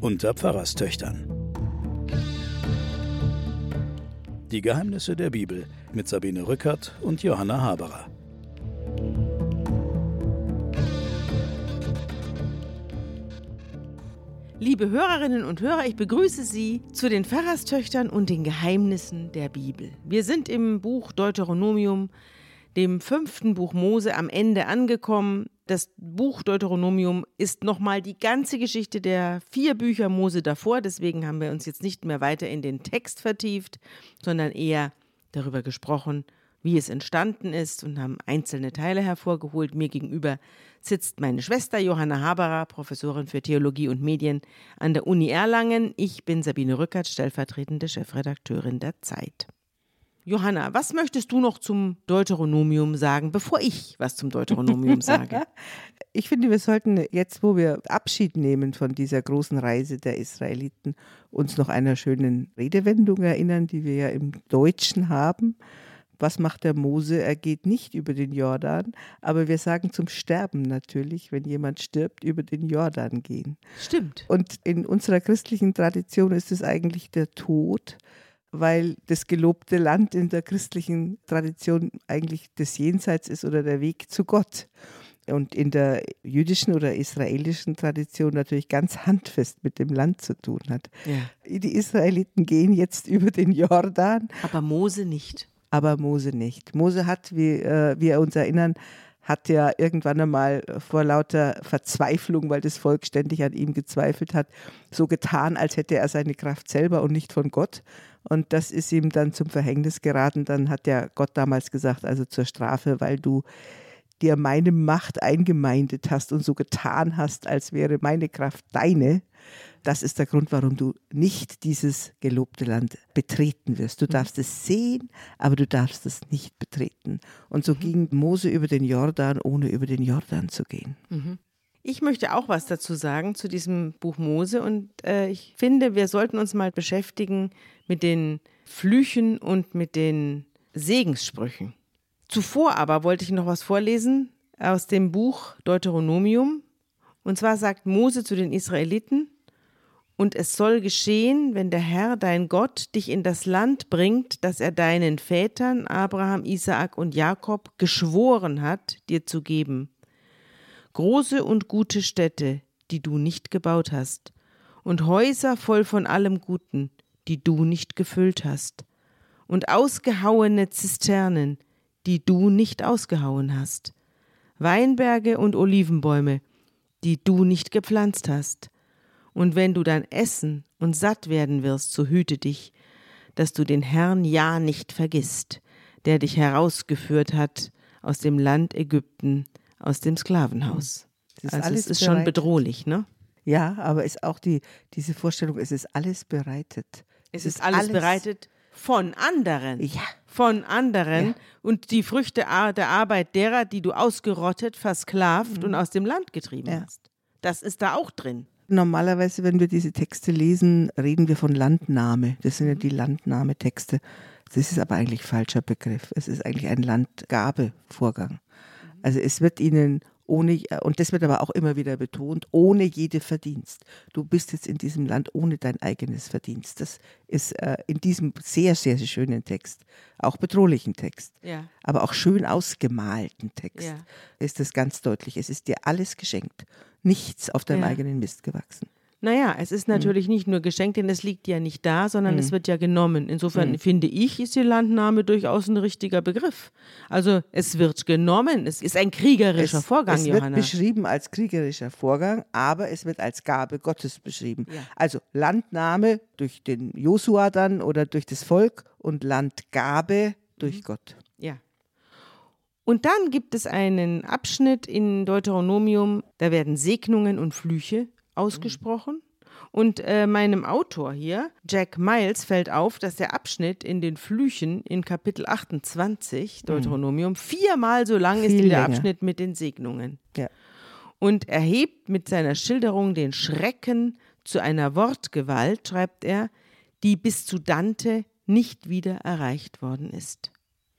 unter Pfarrerstöchtern. Die Geheimnisse der Bibel mit Sabine Rückert und Johanna Haberer. Liebe Hörerinnen und Hörer, ich begrüße Sie zu den Pfarrerstöchtern und den Geheimnissen der Bibel. Wir sind im Buch Deuteronomium, dem 5. Buch Mose, am Ende angekommen. Das Buch Deuteronomium ist nochmal die ganze Geschichte der 4 Bücher Mose davor. Deswegen haben wir uns jetzt nicht mehr weiter in den Text vertieft, sondern eher darüber gesprochen, wie es entstanden ist, und haben einzelne Teile hervorgeholt. Mir gegenüber sitzt meine Schwester Johanna Haberer, Professorin für Theologie und Medien an der Uni Erlangen. Ich bin Sabine Rückert, stellvertretende Chefredakteurin der Zeit. Johanna, was möchtest du noch zum Deuteronomium sagen, bevor ich was zum Deuteronomium sage? Ich finde, wir sollten jetzt, wo wir Abschied nehmen von dieser großen Reise der Israeliten, uns noch einer schönen Redewendung erinnern, die wir ja im Deutschen haben. Was macht der Mose? Er geht nicht über den Jordan, aber wir sagen zum Sterben natürlich, wenn jemand stirbt, über den Jordan gehen. Stimmt. Und in unserer christlichen Tradition ist es eigentlich der Tod, weil das gelobte Land in der christlichen Tradition eigentlich das Jenseits ist oder der Weg zu Gott. Und in der jüdischen oder israelischen Tradition natürlich ganz handfest mit dem Land zu tun hat. Ja. Die Israeliten gehen jetzt über den Jordan. Aber Mose nicht. Aber Mose nicht. Mose hat, wie wir uns erinnern, hat ja irgendwann einmal vor lauter Verzweiflung, weil das Volk ständig an ihm gezweifelt hat, so getan, als hätte er seine Kraft selber und nicht von Gott. Und das ist ihm dann zum Verhängnis geraten. Dann hat ja Gott damals gesagt, also zur Strafe, weil du dir meine Macht eingemeindet hast und so getan hast, als wäre meine Kraft deine. Das ist der Grund, warum du nicht dieses gelobte Land betreten wirst. Du darfst es sehen, aber du darfst es nicht betreten. Und so ging Mose über den Jordan, ohne über den Jordan zu gehen. Ich möchte auch was dazu sagen zu diesem Buch Mose, und ich finde, wir sollten uns mal beschäftigen mit den Flüchen und mit den Segenssprüchen. Zuvor aber wollte ich noch was vorlesen aus dem Buch Deuteronomium. Und zwar sagt Mose zu den Israeliten: Und es soll geschehen, wenn der Herr, dein Gott, dich in das Land bringt, das er deinen Vätern, Abraham, Isaak und Jakob, geschworen hat, dir zu geben. Große und gute Städte, die du nicht gebaut hast, und Häuser voll von allem Guten, die du nicht gefüllt hast, und ausgehauene Zisternen, die du nicht ausgehauen hast, Weinberge und Olivenbäume, die du nicht gepflanzt hast. Und wenn du dann essen und satt werden wirst, so hüte dich, dass du den Herrn ja nicht vergisst, der dich herausgeführt hat aus dem Land Ägypten, aus dem Sklavenhaus. Also es ist schon bedrohlich, ne? Ja, aber ist auch diese Vorstellung, es ist alles bereitet. Es ist alles bereitet von anderen. Ja. Von anderen. Ja. Und die Früchte der Arbeit derer, die du ausgerottet, versklavt und aus dem Land getrieben hast. Das ist da auch drin. Normalerweise, wenn wir diese Texte lesen, reden wir von Landnahme. Das sind ja die Landnahmetexte. Das ist aber eigentlich falscher Begriff. Es ist eigentlich ein Landgabevorgang. Also es wird ihnen ohne, und das wird aber auch immer wieder betont, ohne jede Verdienst. Du bist jetzt in diesem Land ohne dein eigenes Verdienst. Das ist in diesem sehr, sehr schönen Text, auch bedrohlichen Text, aber auch schön ausgemalten Text, ist das ganz deutlich. Es ist dir alles geschenkt, nichts auf deinem eigenen Mist gewachsen. Naja, es ist natürlich nicht nur geschenkt, denn es liegt ja nicht da, sondern es wird ja genommen. Insofern finde ich, ist die Landnahme durchaus ein richtiger Begriff. Also es wird genommen, es ist ein kriegerischer Vorgang, Johanna. Es wird beschrieben als kriegerischer Vorgang, aber es wird als Gabe Gottes beschrieben. Ja. Also Landnahme durch den Josua dann oder durch das Volk und Landgabe durch Gott. Ja. Und dann gibt es einen Abschnitt in Deuteronomium, da werden Segnungen und Flüche ausgesprochen. Und meinem Autor hier, Jack Miles, fällt auf, dass der Abschnitt in den Flüchen in Kapitel 28, Deuteronomium, 4-mal so lang ist wie der Abschnitt mit den Segnungen. Ja. Und er hebt mit seiner Schilderung den Schrecken zu einer Wortgewalt, schreibt er, die bis zu Dante nicht wieder erreicht worden ist.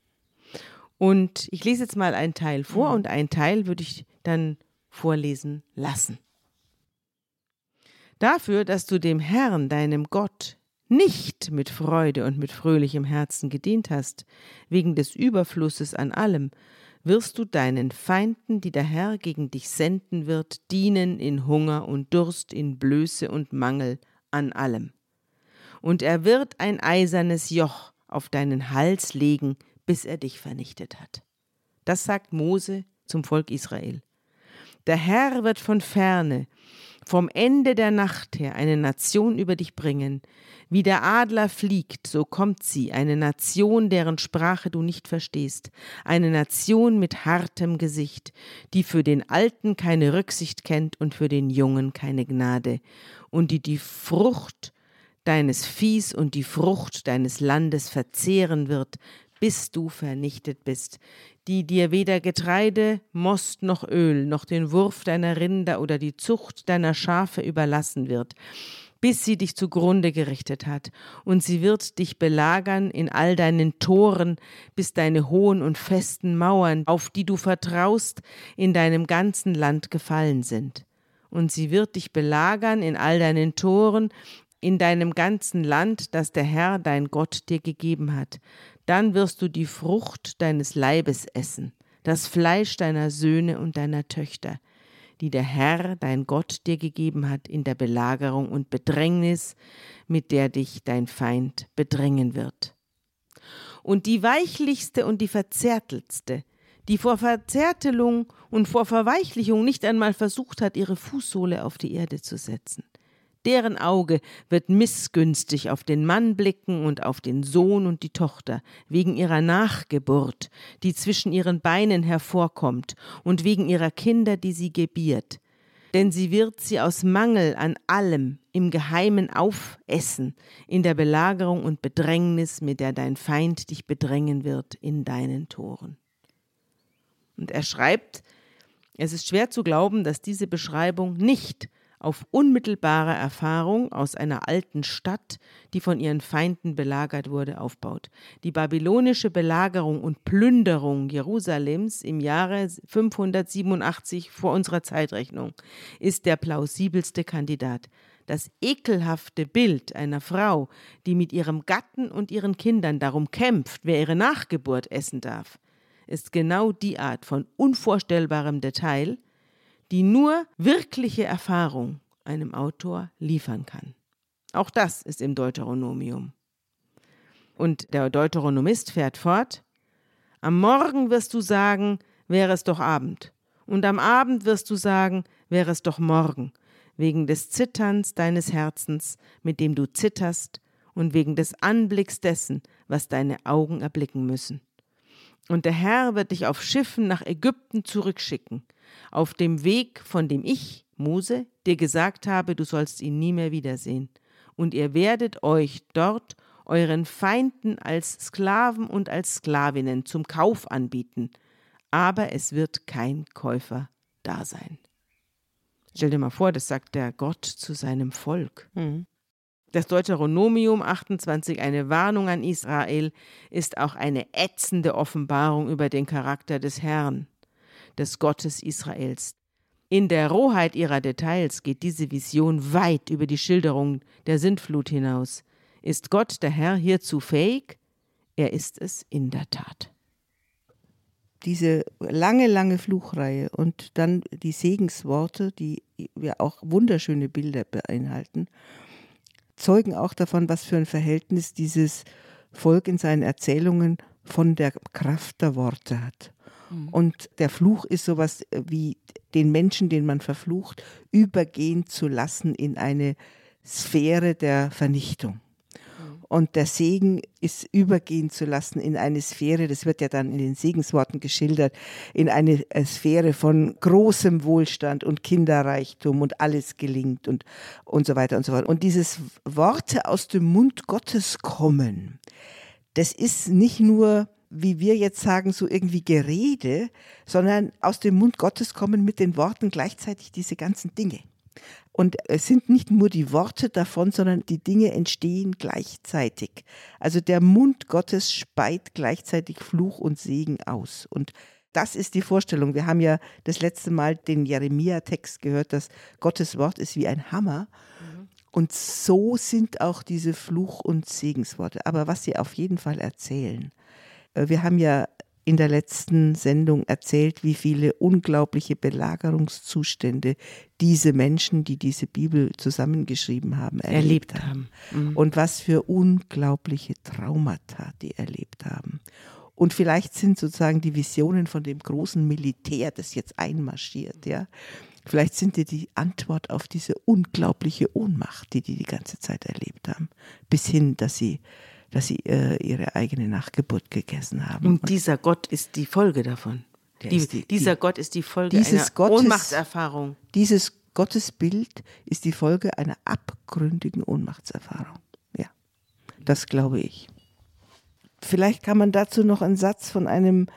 Und ich lese jetzt mal einen Teil vor und einen Teil würde ich dann vorlesen lassen. Dafür, dass du dem Herrn, deinem Gott, nicht mit Freude und mit fröhlichem Herzen gedient hast, wegen des Überflusses an allem, wirst du deinen Feinden, die der Herr gegen dich senden wird, dienen in Hunger und Durst, in Blöße und Mangel an allem. Und er wird ein eisernes Joch auf deinen Hals legen, bis er dich vernichtet hat. Das sagt Mose zum Volk Israel. Der Herr wird von ferne, vom Ende der Nacht her, eine Nation über dich bringen. Wie der Adler fliegt, so kommt sie, eine Nation, deren Sprache du nicht verstehst, eine Nation mit hartem Gesicht, die für den Alten keine Rücksicht kennt und für den Jungen keine Gnade, und die Frucht deines Viehs und die Frucht deines Landes verzehren wird, bis du vernichtet bist, die dir weder Getreide, Most noch Öl, noch den Wurf deiner Rinder oder die Zucht deiner Schafe überlassen wird, bis sie dich zugrunde gerichtet hat, und sie wird dich belagern in all deinen Toren, bis deine hohen und festen Mauern, auf die du vertraust, in deinem ganzen Land gefallen sind. Und sie wird dich belagern in all deinen Toren, in deinem ganzen Land, das der Herr, dein Gott, dir gegeben hat. Dann wirst du die Frucht deines Leibes essen, das Fleisch deiner Söhne und deiner Töchter, die der Herr, dein Gott, dir gegeben hat in der Belagerung und Bedrängnis, mit der dich dein Feind bedrängen wird. Und die weichlichste und die verzärteltste, die vor Verzärtelung und vor Verweichlichung nicht einmal versucht hat, ihre Fußsohle auf die Erde zu setzen, deren Auge wird missgünstig auf den Mann blicken und auf den Sohn und die Tochter, wegen ihrer Nachgeburt, die zwischen ihren Beinen hervorkommt, und wegen ihrer Kinder, die sie gebiert. Denn sie wird sie aus Mangel an allem im Geheimen aufessen, in der Belagerung und Bedrängnis, mit der dein Feind dich bedrängen wird in deinen Toren. Und er schreibt, es ist schwer zu glauben, dass diese Beschreibung nicht auf unmittelbare Erfahrung aus einer alten Stadt, die von ihren Feinden belagert wurde, aufbaut. Die babylonische Belagerung und Plünderung Jerusalems im Jahre 587 vor unserer Zeitrechnung ist der plausibelste Kandidat. Das ekelhafte Bild einer Frau, die mit ihrem Gatten und ihren Kindern darum kämpft, wer ihre Nachgeburt essen darf, ist genau die Art von unvorstellbarem Detail, die nur wirkliche Erfahrung einem Autor liefern kann. Auch das ist im Deuteronomium. Und der Deuteronomist fährt fort: Am Morgen wirst du sagen, wäre es doch Abend. Und am Abend wirst du sagen, wäre es doch Morgen, wegen des Zitterns deines Herzens, mit dem du zitterst, und wegen des Anblicks dessen, was deine Augen erblicken müssen. Und der Herr wird dich auf Schiffen nach Ägypten zurückschicken, auf dem Weg, von dem ich, Mose, dir gesagt habe, du sollst ihn nie mehr wiedersehen. Und ihr werdet euch dort euren Feinden als Sklaven und als Sklavinnen zum Kauf anbieten, aber es wird kein Käufer da sein. Stell dir mal vor, das sagt der Gott zu seinem Volk. Das Deuteronomium 28, eine Warnung an Israel, ist auch eine ätzende Offenbarung über den Charakter des Herrn, des Gottes Israels. In der Rohheit ihrer Details geht diese Vision weit über die Schilderung der Sintflut hinaus. Ist Gott, der Herr, hierzu fähig? Er ist es in der Tat. Diese lange Fluchreihe und dann die Segensworte, die ja auch wunderschöne Bilder beinhalten, zeugen auch davon, was für ein Verhältnis dieses Volk in seinen Erzählungen von der Kraft der Worte hat. Und der Fluch ist sowas wie den Menschen, den man verflucht, übergehen zu lassen in eine Sphäre der Vernichtung. Und der Segen ist übergehen zu lassen in eine Sphäre, das wird ja dann in den Segensworten geschildert, in eine Sphäre von großem Wohlstand und Kinderreichtum und alles gelingt und so weiter und so fort. Und dieses Worte aus dem Mund Gottes kommen, das ist nicht nur, wie wir jetzt sagen, so irgendwie Gerede, sondern aus dem Mund Gottes kommen mit den Worten gleichzeitig diese ganzen Dinge. Und es sind nicht nur die Worte davon, sondern die Dinge entstehen gleichzeitig. Also der Mund Gottes speit gleichzeitig Fluch und Segen aus. Und das ist die Vorstellung. Wir haben ja das letzte Mal den Jeremia-Text gehört, dass Gottes Wort ist wie ein Hammer. Und so sind auch diese Fluch- und Segensworte. Aber was sie auf jeden Fall erzählen, wir haben ja in der letzten Sendung erzählt, wie viele unglaubliche Belagerungszustände diese Menschen, die diese Bibel zusammengeschrieben haben, erlebt haben. Und was für unglaubliche Traumata die erlebt haben. Und vielleicht sind sozusagen die Visionen von dem großen Militär, das jetzt einmarschiert, ja, vielleicht sind die Antwort auf diese unglaubliche Ohnmacht, die ganze Zeit erlebt haben, bis hin, dass sie ihre eigene Nachgeburt gegessen haben. Und dieser Gott ist die Folge davon. Dieser Gott ist die Folge einer Ohnmachtserfahrung. Dieses Gottesbild ist die Folge einer abgründigen Ohnmachtserfahrung. Ja, das glaube ich. Vielleicht kann man dazu noch einen Satz von einem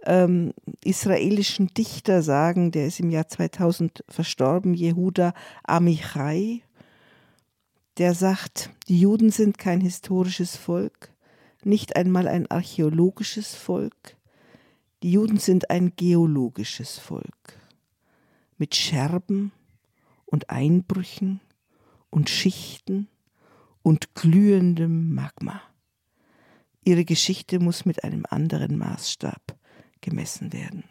israelischen Dichter sagen, der ist im Jahr 2000 verstorben, Yehuda Amichai. Der sagt, die Juden sind kein historisches Volk, nicht einmal ein archäologisches Volk. Die Juden sind ein geologisches Volk mit Scherben und Einbrüchen und Schichten und glühendem Magma. Ihre Geschichte muss mit einem anderen Maßstab gemessen werden.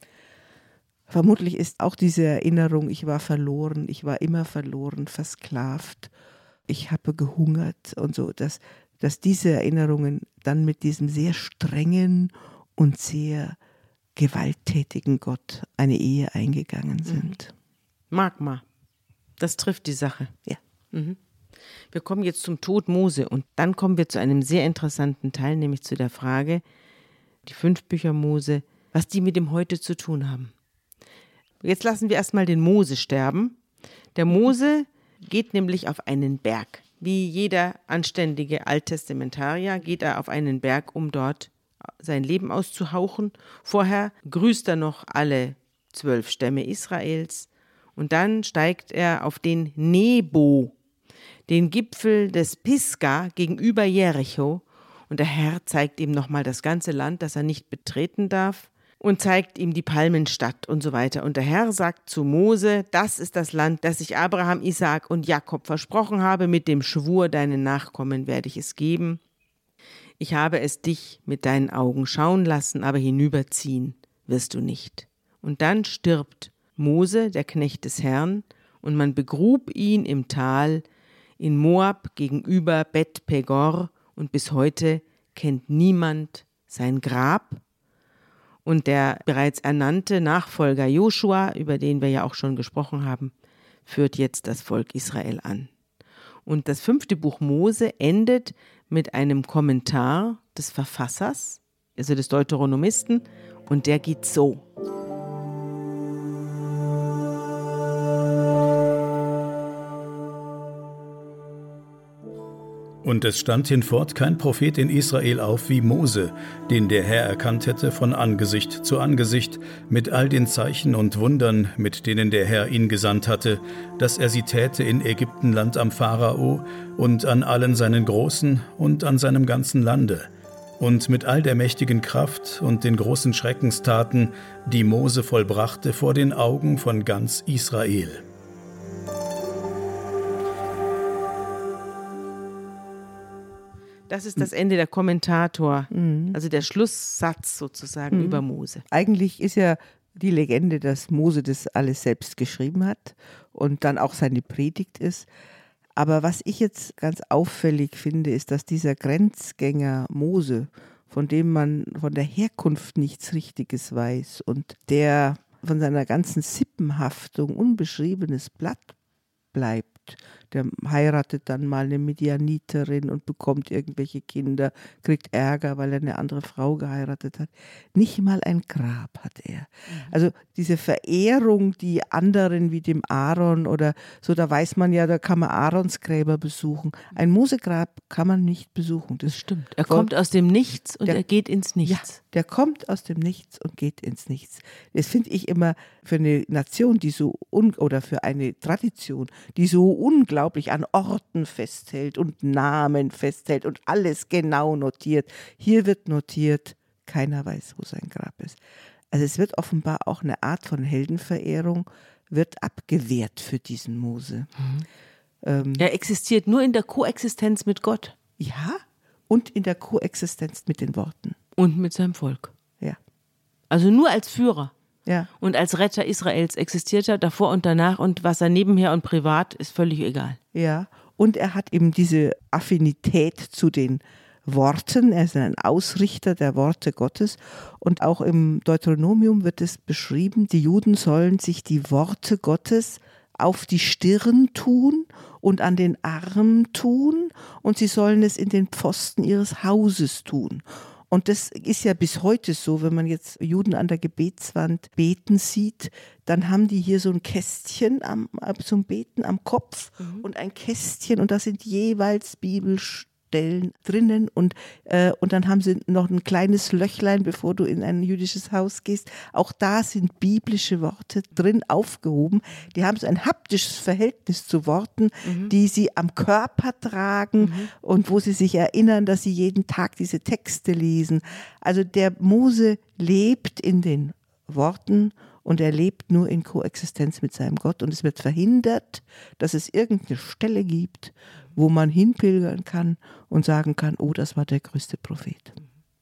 Vermutlich ist auch diese Erinnerung, ich war verloren, ich war immer verloren, versklavt, ich habe gehungert und so, dass diese Erinnerungen dann mit diesem sehr strengen und sehr gewalttätigen Gott eine Ehe eingegangen sind. Magma, das trifft die Sache. Ja. Mhm. Wir kommen jetzt zum Tod Mose und dann kommen wir zu einem sehr interessanten Teil, nämlich zu der Frage, die 5 Bücher Mose, was die mit dem Heute zu tun haben. Jetzt lassen wir erstmal den Mose sterben. Der Mose geht nämlich auf einen Berg. Wie jeder anständige Alttestamentarier geht er auf einen Berg, um dort sein Leben auszuhauchen. Vorher grüßt er noch alle 12 Stämme Israels und dann steigt er auf den Nebo, den Gipfel des Pisga gegenüber Jericho, und der Herr zeigt ihm nochmal das ganze Land, das er nicht betreten darf, und zeigt ihm die Palmenstadt und so weiter. Und der Herr sagt zu Mose, das ist das Land, das ich Abraham, Isaak und Jakob versprochen habe, mit dem Schwur, deinen Nachkommen werde ich es geben. Ich habe es dich mit deinen Augen schauen lassen, aber hinüberziehen wirst du nicht. Und dann stirbt Mose, der Knecht des Herrn, und man begrub ihn im Tal in Moab gegenüber Bet Pegor, und bis heute kennt niemand sein Grab. Und der bereits ernannte Nachfolger Joschua, über den wir ja auch schon gesprochen haben, führt jetzt das Volk Israel an. Und das 5. Buch Mose endet mit einem Kommentar des Verfassers, also des Deuteronomisten, und der geht so. Und es stand hinfort kein Prophet in Israel auf wie Mose, den der Herr erkannt hätte von Angesicht zu Angesicht, mit all den Zeichen und Wundern, mit denen der Herr ihn gesandt hatte, dass er sie täte in Ägyptenland am Pharao und an allen seinen Großen und an seinem ganzen Lande. Und mit all der mächtigen Kraft und den großen Schreckenstaten, die Mose vollbrachte vor den Augen von ganz Israel. Das ist das Ende der Kommentator, also der Schlusssatz sozusagen über Mose. Eigentlich ist ja die Legende, dass Mose das alles selbst geschrieben hat und dann auch seine Predigt ist. Aber was ich jetzt ganz auffällig finde, ist, dass dieser Grenzgänger Mose, von dem man von der Herkunft nichts Richtiges weiß und der von seiner ganzen Sippenhaftung unbeschriebenes Blatt bleibt, der heiratet dann mal eine Midianiterin und bekommt irgendwelche Kinder, kriegt Ärger, weil er eine andere Frau geheiratet hat. Nicht mal ein Grab hat er. Also diese Verehrung, die anderen wie dem Aaron oder so, da weiß man ja, da kann man Aarons Gräber besuchen. Ein Mosegrab kann man nicht besuchen. Das stimmt. Er kommt aus dem Nichts und er geht ins Nichts. Ja, der kommt aus dem Nichts und geht ins Nichts. Das finde ich immer für eine Nation, die so oder für eine Tradition, die so unglaublich an Orten festhält und Namen festhält und alles genau notiert. Hier wird notiert, keiner weiß, wo sein Grab ist. Also es wird offenbar auch eine Art von Heldenverehrung, wird abgewehrt für diesen Mose. Er existiert nur in der Koexistenz mit Gott. Ja, und in der Koexistenz mit den Worten. Und mit seinem Volk. Ja. Also nur als Führer. Ja. Und als Retter Israels existiert er davor und danach, und was er nebenher und privat ist völlig egal. Ja, und er hat eben diese Affinität zu den Worten. Er ist ein Ausrichter der Worte Gottes. Und auch im Deuteronomium wird es beschrieben, die Juden sollen sich die Worte Gottes auf die Stirn tun und an den Arm tun, und sie sollen es in den Pfosten ihres Hauses tun. Und das ist ja bis heute so, wenn man jetzt Juden an der Gebetswand beten sieht, dann haben die hier so ein Kästchen zum Beten am Kopf und ein Kästchen, und da sind jeweils Bibelstellen drinnen, und dann haben sie noch ein kleines Löchlein, bevor du in ein jüdisches Haus gehst. Auch da sind biblische Worte drin aufgehoben. Die haben so ein haptisches Verhältnis zu Worten, die sie am Körper tragen und wo sie sich erinnern, dass sie jeden Tag diese Texte lesen. Also der Mose lebt in den Worten, und er lebt nur in Koexistenz mit seinem Gott, und es wird verhindert, dass es irgendeine Stelle gibt, wo man hinpilgern kann und sagen kann, oh, das war der größte Prophet.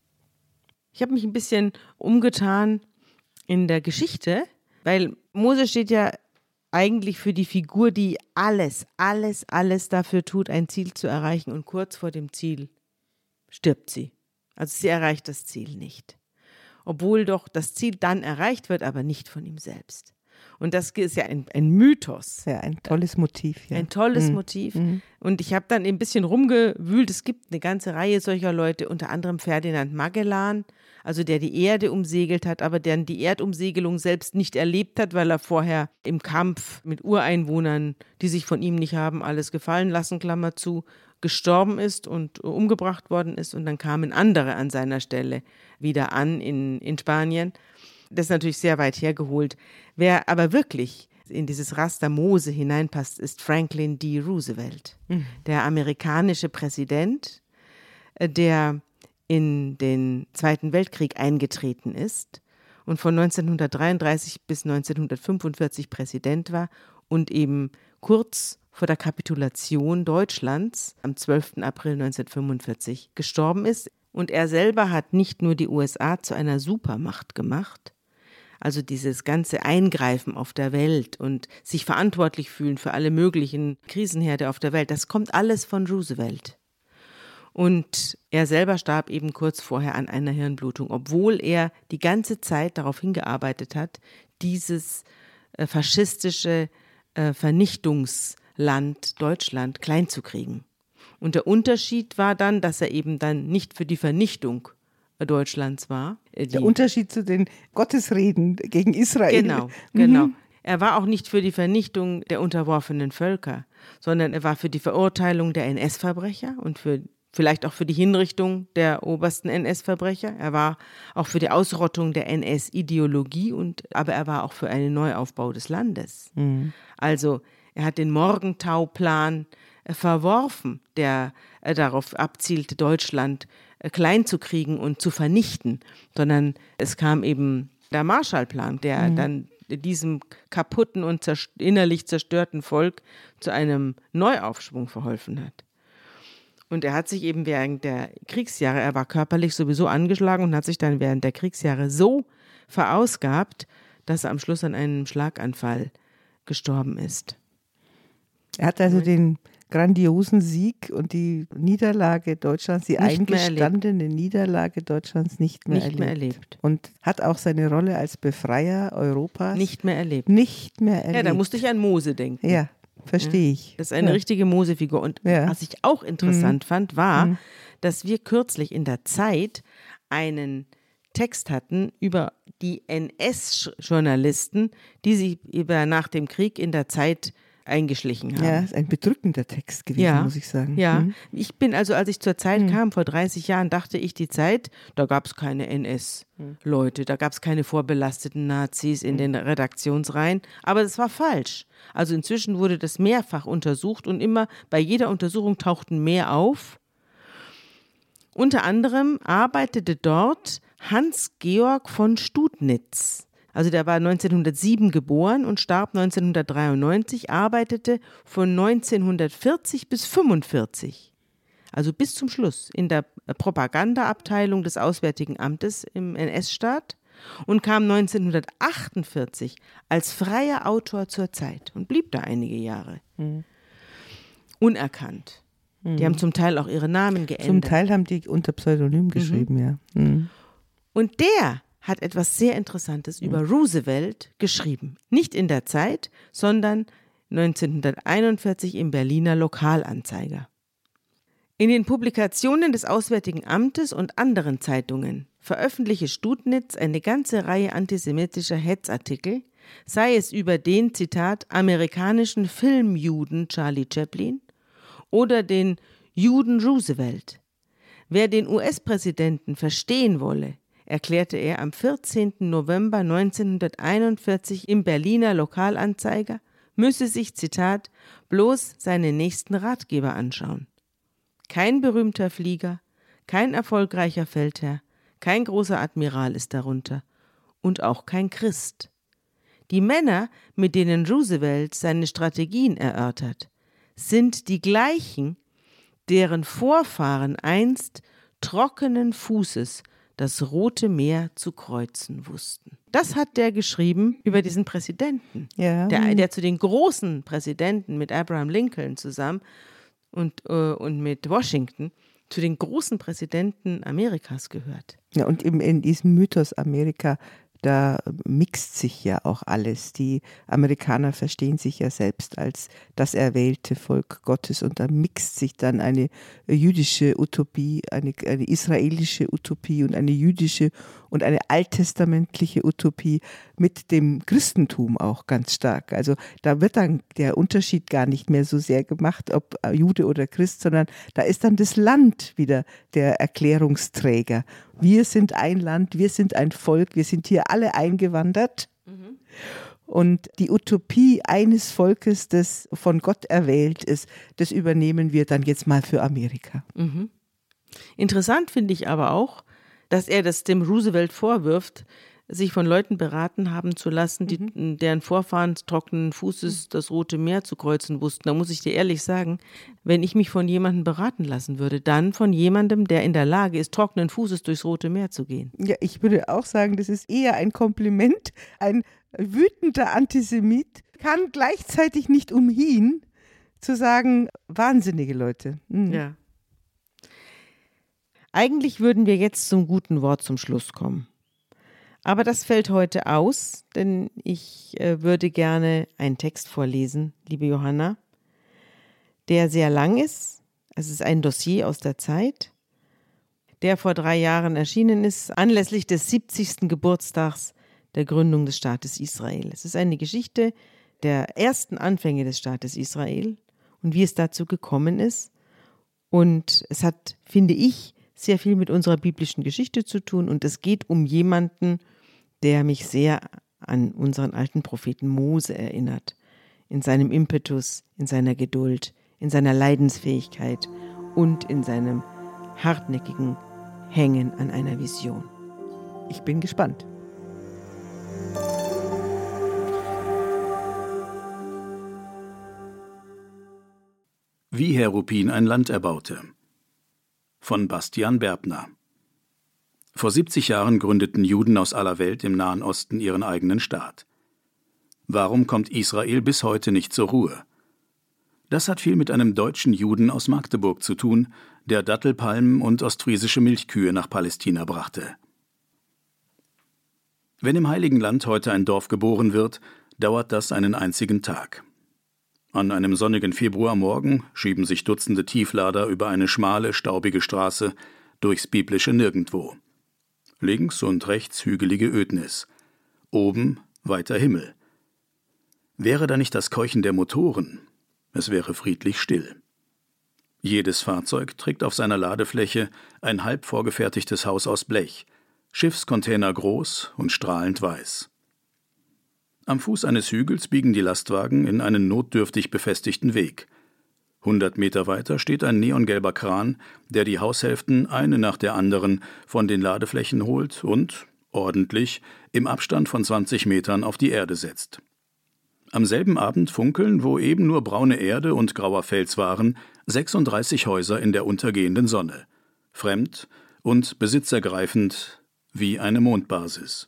Ich habe mich ein bisschen umgetan in der Geschichte, weil Mose steht ja eigentlich für die Figur, die alles dafür tut, ein Ziel zu erreichen, und kurz vor dem Ziel stirbt sie. Also sie erreicht das Ziel nicht. Obwohl doch das Ziel dann erreicht wird, aber nicht von ihm selbst. Und das ist ja ein Mythos. Ja, ein tolles Motiv. Ja. Ein tolles Motiv. Und ich habe dann ein bisschen rumgewühlt. Es gibt eine ganze Reihe solcher Leute, unter anderem Ferdinand Magellan, also der die Erde umsegelt hat, aber der die Erdumsegelung selbst nicht erlebt hat, weil er vorher im Kampf mit Ureinwohnern, die sich von ihm nicht haben alles gefallen lassen, Klammer zu, gestorben ist und umgebracht worden ist, und dann kamen andere an seiner Stelle wieder an in Spanien. Das ist natürlich sehr weit hergeholt. Wer aber wirklich in dieses Raster Mose hineinpasst, ist Franklin D. Roosevelt, der amerikanische Präsident, der in den Zweiten Weltkrieg eingetreten ist und von 1933 bis 1945 Präsident war und eben kurz vor der Kapitulation Deutschlands am 12. April 1945 gestorben ist. Und er selber hat nicht nur die USA zu einer Supermacht gemacht, also dieses ganze Eingreifen auf der Welt und sich verantwortlich fühlen für alle möglichen Krisenherde auf der Welt, das kommt alles von Roosevelt. Und er selber starb eben kurz vorher an einer Hirnblutung, obwohl er die ganze Zeit darauf hingearbeitet hat, dieses faschistische Vernichtungsland Deutschland klein zu kriegen. Und der Unterschied war dann, dass er eben dann nicht für die Vernichtung Deutschlands war. Der Unterschied zu den Gottesreden gegen Israel. Genau. Er war auch nicht für die Vernichtung der unterworfenen Völker, sondern er war für die Verurteilung der NS-Verbrecher und vielleicht auch für die Hinrichtung der obersten NS-Verbrecher. Er war auch für die Ausrottung der NS-Ideologie, aber er war auch für einen Neuaufbau des Landes. Also er hat den Morgenthau-Plan verworfen, der darauf abzielte, Deutschland klein zu kriegen und zu vernichten, sondern es kam eben der Marshallplan, der dann diesem kaputten und innerlich zerstörten Volk zu einem Neuaufschwung verholfen hat. Und er hat sich eben während der Kriegsjahre, er war körperlich sowieso angeschlagen und hat sich dann während der Kriegsjahre so verausgabt, dass er am Schluss an einem Schlaganfall gestorben ist. Er hat also den grandiosen Sieg und die Niederlage Deutschlands, die eingestandene Niederlage Deutschlands nicht mehr erlebt. Und hat auch seine Rolle als Befreier Europas nicht mehr erlebt. Ja, da musste ich an Mose denken. Ja, verstehe ich. Das ist eine richtige Mose-Figur. Und was ich auch interessant fand, war, dass wir kürzlich in der Zeit einen Text hatten über die NS-Journalisten, die sich nach dem Krieg in der Zeit eingeschlichen haben. Ja, ist ein bedrückender Text gewesen, muss ich sagen. Ja, ich bin also, als ich zur Zeit kam, vor 30 Jahren, dachte ich, die Zeit, da gab es keine NS-Leute, da gab es keine vorbelasteten Nazis in den Redaktionsreihen, aber das war falsch. Also inzwischen wurde das mehrfach untersucht und immer bei jeder Untersuchung tauchten mehr auf. Unter anderem arbeitete dort Hans-Georg von Studnitz. Also der war 1907 geboren und starb 1993, arbeitete von 1940 bis 1945, also bis zum Schluss, in der Propagandaabteilung des Auswärtigen Amtes im NS-Staat und kam 1948 als freier Autor zur Zeit und blieb da einige Jahre. Unerkannt. Die haben zum Teil auch ihre Namen geändert. Zum Teil haben die unter Pseudonym geschrieben, ja. Und der hat etwas sehr Interessantes über Roosevelt geschrieben. Nicht in der Zeit, sondern 1941 im Berliner Lokalanzeiger. In den Publikationen des Auswärtigen Amtes und anderen Zeitungen veröffentliche Studnitz eine ganze Reihe antisemitischer Hetzartikel, sei es über den, Zitat, amerikanischen Filmjuden Charlie Chaplin oder den Juden Roosevelt. Wer den US-Präsidenten verstehen wolle, erklärte er am 14. November 1941 im Berliner Lokalanzeiger, müsse sich, Zitat, bloß seine nächsten Ratgeber anschauen. Kein berühmter Flieger, kein erfolgreicher Feldherr, kein großer Admiral ist darunter und auch kein Christ. Die Männer, mit denen Roosevelt seine Strategien erörtert, sind die gleichen, deren Vorfahren einst trockenen Fußes das Rote Meer zu kreuzen wussten. Das hat der geschrieben über diesen Präsidenten, der zu den großen Präsidenten mit Abraham Lincoln zusammen und mit Washington zu den großen Präsidenten Amerikas gehört. Ja, und in diesem Mythos Amerika, da mixt sich ja auch alles. Die Amerikaner verstehen sich ja selbst als das erwählte Volk Gottes und da mixt sich dann eine jüdische Utopie, eine israelische Utopie und eine jüdische und eine alttestamentliche Utopie mit dem Christentum auch ganz stark. Also da wird dann der Unterschied gar nicht mehr so sehr gemacht, ob Jude oder Christ, sondern da ist dann das Land wieder der Erklärungsträger. Wir sind ein Land, wir sind ein Volk, wir sind hier alle eingewandert. Und die Utopie eines Volkes, das von Gott erwählt ist, das übernehmen wir dann jetzt mal für Amerika. Interessant finde ich aber auch, dass er das dem Roosevelt vorwirft, sich von Leuten beraten haben zu lassen, deren Vorfahren trockenen Fußes das Rote Meer zu kreuzen wussten. Da muss ich dir ehrlich sagen, wenn ich mich von jemandem beraten lassen würde, dann von jemandem, der in der Lage ist, trockenen Fußes durchs Rote Meer zu gehen. Ja, ich würde auch sagen, das ist eher ein Kompliment. Ein wütender Antisemit kann gleichzeitig nicht umhin, zu sagen, wahnsinnige Leute. Ja. Eigentlich würden wir jetzt zum guten Wort zum Schluss kommen. Aber das fällt heute aus, denn ich würde gerne einen Text vorlesen, liebe Johanna, der sehr lang ist. Es ist ein Dossier aus der Zeit, der vor 3 Jahren erschienen ist, anlässlich des 70. Geburtstags der Gründung des Staates Israel. Es ist eine Geschichte der ersten Anfänge des Staates Israel und wie es dazu gekommen ist. Und es hat, finde ich, sehr viel mit unserer biblischen Geschichte zu tun und es geht um jemanden, der mich sehr an unseren alten Propheten Mose erinnert, in seinem Impetus, in seiner Geduld, in seiner Leidensfähigkeit und in seinem hartnäckigen Hängen an einer Vision. Ich bin gespannt. Wie Herr Ruppin ein Land erbaute. Von Bastian Berbner. Vor 70 Jahren gründeten Juden aus aller Welt im Nahen Osten ihren eigenen Staat. Warum kommt Israel bis heute nicht zur Ruhe? Das hat viel mit einem deutschen Juden aus Magdeburg zu tun, der Dattelpalmen und ostfriesische Milchkühe nach Palästina brachte. Wenn im Heiligen Land heute ein Dorf geboren wird, dauert das einen einzigen Tag. An einem sonnigen Februarmorgen schieben sich Dutzende Tieflader über eine schmale, staubige Straße durchs biblische Nirgendwo. Links und rechts hügelige Ödnis. Oben weiter Himmel. Wäre da nicht das Keuchen der Motoren? Es wäre friedlich still. Jedes Fahrzeug trägt auf seiner Ladefläche ein halb vorgefertigtes Haus aus Blech, Schiffscontainer groß und strahlend weiß. Am Fuß eines Hügels biegen die Lastwagen in einen notdürftig befestigten Weg. 100 Meter weiter steht ein neongelber Kran, der die Haushälften eine nach der anderen von den Ladeflächen holt und, ordentlich, im Abstand von 20 Metern auf die Erde setzt. Am selben Abend funkeln, wo eben nur braune Erde und grauer Fels waren, 36 Häuser in der untergehenden Sonne. Fremd und besitzergreifend wie eine Mondbasis.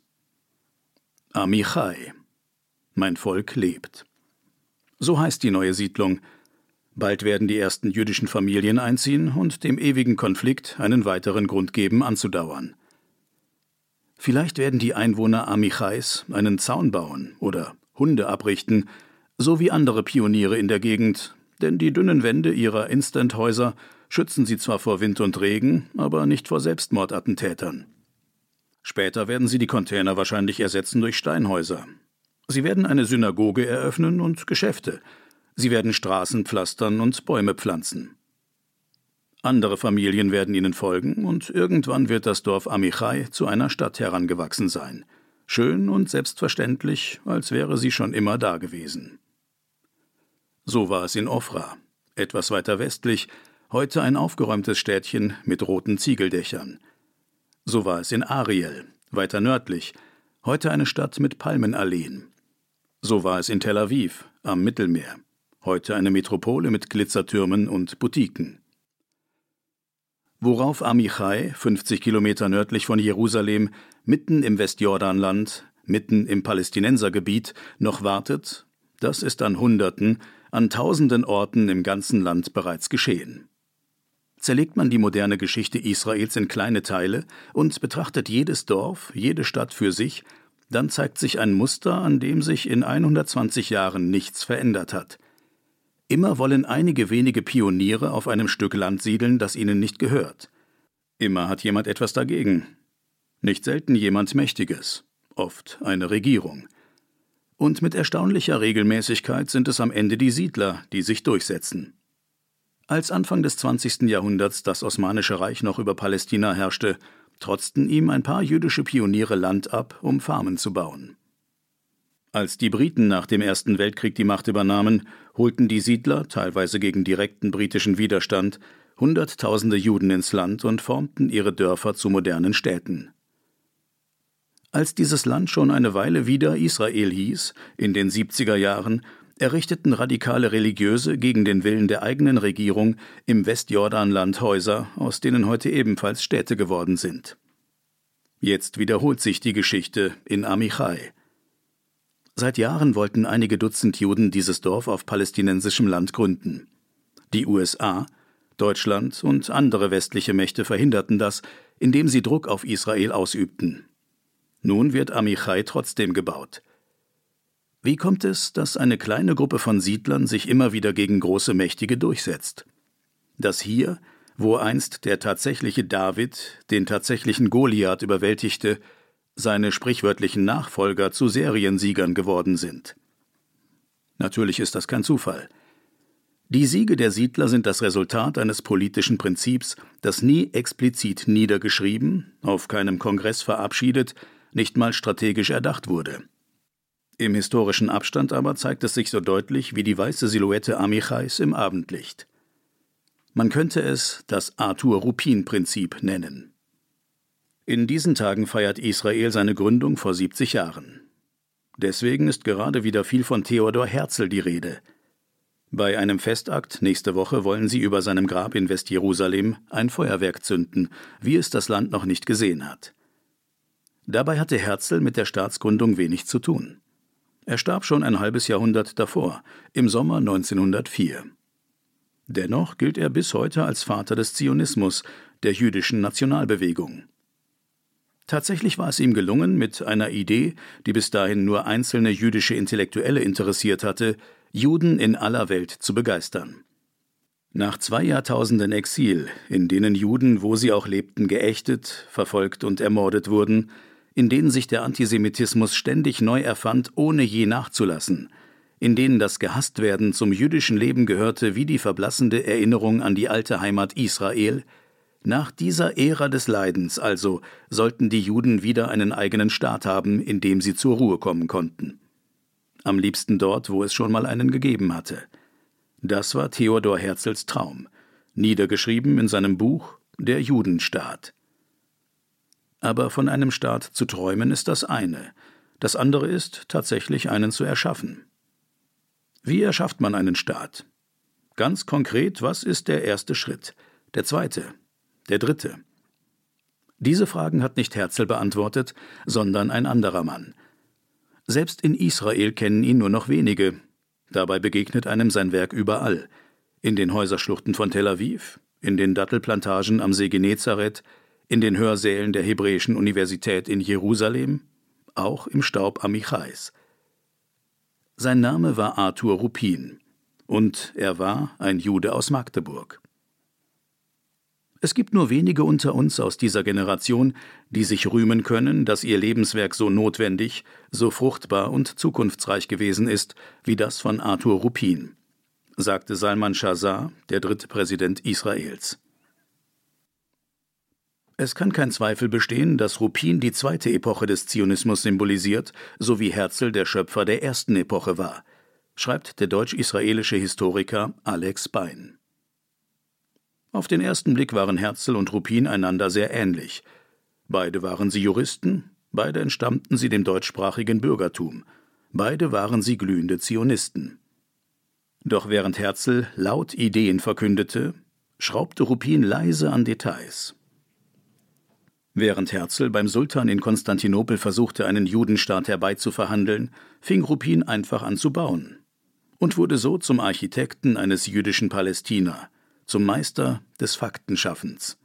Amichai. Mein Volk lebt. So heißt die neue Siedlung. Bald werden die ersten jüdischen Familien einziehen und dem ewigen Konflikt einen weiteren Grund geben, anzudauern. Vielleicht werden die Einwohner Amichais einen Zaun bauen oder Hunde abrichten, so wie andere Pioniere in der Gegend, denn die dünnen Wände ihrer Instant-Häuser schützen sie zwar vor Wind und Regen, aber nicht vor Selbstmordattentätern. Später werden sie die Container wahrscheinlich ersetzen durch Steinhäuser. Sie werden eine Synagoge eröffnen und Geschäfte. Sie werden Straßen pflastern und Bäume pflanzen. Andere Familien werden ihnen folgen und irgendwann wird das Dorf Amichai zu einer Stadt herangewachsen sein. Schön und selbstverständlich, als wäre sie schon immer da gewesen. So war es in Ofra, etwas weiter westlich, heute ein aufgeräumtes Städtchen mit roten Ziegeldächern. So war es in Ariel, weiter nördlich, heute eine Stadt mit Palmenalleen. So war es in Tel Aviv, am Mittelmeer, heute eine Metropole mit Glitzertürmen und Boutiquen. Worauf Amichai, 50 Kilometer nördlich von Jerusalem, mitten im Westjordanland, mitten im Palästinensergebiet, noch wartet, das ist an Hunderten, an Tausenden Orten im ganzen Land bereits geschehen. Zerlegt man die moderne Geschichte Israels in kleine Teile und betrachtet jedes Dorf, jede Stadt für sich, dann zeigt sich ein Muster, an dem sich in 120 Jahren nichts verändert hat. Immer wollen einige wenige Pioniere auf einem Stück Land siedeln, das ihnen nicht gehört. Immer hat jemand etwas dagegen. Nicht selten jemand Mächtiges, oft eine Regierung. Und mit erstaunlicher Regelmäßigkeit sind es am Ende die Siedler, die sich durchsetzen. Als Anfang des 20. Jahrhunderts das Osmanische Reich noch über Palästina herrschte, trotzten ihm ein paar jüdische Pioniere Land ab, um Farmen zu bauen. Als die Briten nach dem Ersten Weltkrieg die Macht übernahmen, holten die Siedler, teilweise gegen direkten britischen Widerstand, Hunderttausende Juden ins Land und formten ihre Dörfer zu modernen Städten. Als dieses Land schon eine Weile wieder Israel hieß, in den 70er Jahren, errichteten radikale Religiöse gegen den Willen der eigenen Regierung im Westjordanland Häuser, aus denen heute ebenfalls Städte geworden sind. Jetzt wiederholt sich die Geschichte in Amichai. Seit Jahren wollten einige Dutzend Juden dieses Dorf auf palästinensischem Land gründen. Die USA, Deutschland und andere westliche Mächte verhinderten das, indem sie Druck auf Israel ausübten. Nun wird Amichai trotzdem gebaut. Wie kommt es, dass eine kleine Gruppe von Siedlern sich immer wieder gegen große Mächtige durchsetzt? Dass hier, wo einst der tatsächliche David den tatsächlichen Goliath überwältigte, seine sprichwörtlichen Nachfolger zu Seriensiegern geworden sind. Natürlich ist das kein Zufall. Die Siege der Siedler sind das Resultat eines politischen Prinzips, das nie explizit niedergeschrieben, auf keinem Kongress verabschiedet, nicht mal strategisch erdacht wurde. Im historischen Abstand aber zeigt es sich so deutlich wie die weiße Silhouette Amichais im Abendlicht. Man könnte es das Arthur-Ruppin-Prinzip nennen. In diesen Tagen feiert Israel seine Gründung vor 70 Jahren. Deswegen ist gerade wieder viel von Theodor Herzl die Rede. Bei einem Festakt nächste Woche wollen sie über seinem Grab in Westjerusalem ein Feuerwerk zünden, wie es das Land noch nicht gesehen hat. Dabei hatte Herzl mit der Staatsgründung wenig zu tun. Er starb schon ein halbes Jahrhundert davor, im Sommer 1904. Dennoch gilt er bis heute als Vater des Zionismus, der jüdischen Nationalbewegung. Tatsächlich war es ihm gelungen, mit einer Idee, die bis dahin nur einzelne jüdische Intellektuelle interessiert hatte, Juden in aller Welt zu begeistern. Nach 2 Jahrtausenden Exil, in denen Juden, wo sie auch lebten, geächtet, verfolgt und ermordet wurden, in denen sich der Antisemitismus ständig neu erfand, ohne je nachzulassen, in denen das Gehasstwerden zum jüdischen Leben gehörte wie die verblassende Erinnerung an die alte Heimat Israel, nach dieser Ära des Leidens also sollten die Juden wieder einen eigenen Staat haben, in dem sie zur Ruhe kommen konnten. Am liebsten dort, wo es schon mal einen gegeben hatte. Das war Theodor Herzls Traum, niedergeschrieben in seinem Buch »Der Judenstaat«. Aber von einem Staat zu träumen ist das eine. Das andere ist, tatsächlich einen zu erschaffen. Wie erschafft man einen Staat? Ganz konkret, was ist der erste Schritt? Der zweite? Der dritte? Diese Fragen hat nicht Herzl beantwortet, sondern ein anderer Mann. Selbst in Israel kennen ihn nur noch wenige. Dabei begegnet einem sein Werk überall. In den Häuserschluchten von Tel Aviv, in den Dattelplantagen am See Genezareth, in den Hörsälen der Hebräischen Universität in Jerusalem, auch im Staub Amichais. Sein Name war Arthur Ruppin und er war ein Jude aus Magdeburg. Es gibt nur wenige unter uns aus dieser Generation, die sich rühmen können, dass ihr Lebenswerk so notwendig, so fruchtbar und zukunftsreich gewesen ist, wie das von Arthur Ruppin, sagte Salman Shazar, der 3. Präsident Israels. Es kann kein Zweifel bestehen, dass Ruppin die 2. Epoche des Zionismus symbolisiert, so wie Herzl der Schöpfer der 1. Epoche war, schreibt der deutsch-israelische Historiker Alex Bein. Auf den ersten Blick waren Herzl und Ruppin einander sehr ähnlich. Beide waren sie Juristen, beide entstammten sie dem deutschsprachigen Bürgertum, beide waren sie glühende Zionisten. Doch während Herzl laut Ideen verkündete, schraubte Ruppin leise an Details. Während Herzl beim Sultan in Konstantinopel versuchte, einen Judenstaat herbeizuverhandeln, fing Ruppin einfach an zu bauen und wurde so zum Architekten eines jüdischen Palästina, zum Meister des Faktenschaffens.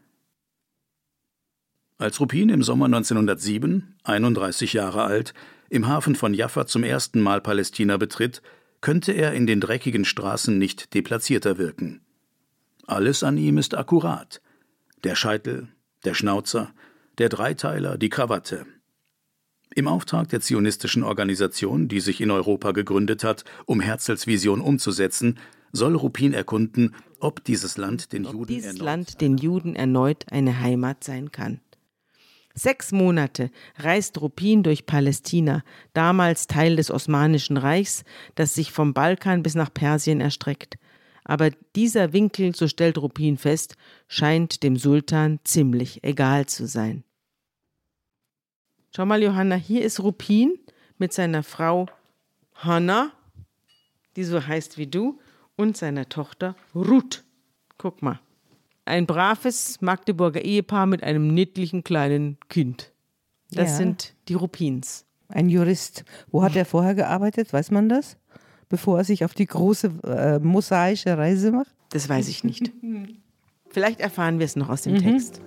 Als Ruppin im Sommer 1907, 31 Jahre alt, im Hafen von Jaffa zum ersten Mal Palästina betritt, könnte er in den dreckigen Straßen nicht deplatzierter wirken. Alles an ihm ist akkurat. Der Scheitel, der Schnauzer, der Dreiteiler, die Krawatte. Im Auftrag der zionistischen Organisation, die sich in Europa gegründet hat, um Herzls Vision umzusetzen, soll Ruppin erkunden, ob dieses Land den Juden erneut eine Heimat sein kann. 6 Monate reist Ruppin durch Palästina, damals Teil des Osmanischen Reichs, das sich vom Balkan bis nach Persien erstreckt. Aber dieser Winkel, so stellt Ruppin fest, scheint dem Sultan ziemlich egal zu sein. Schau mal, Johanna, hier ist Ruppin mit seiner Frau Hanna, die so heißt wie du, und seiner Tochter Ruth. Guck mal. Ein braves Magdeburger Ehepaar mit einem niedlichen kleinen Kind. Das sind die Ruppins. Ein Jurist. Wo hat er vorher gearbeitet? Weiß man das? Bevor er sich auf die große mosaische Reise macht? Das weiß ich nicht. Vielleicht erfahren wir es noch aus dem Text.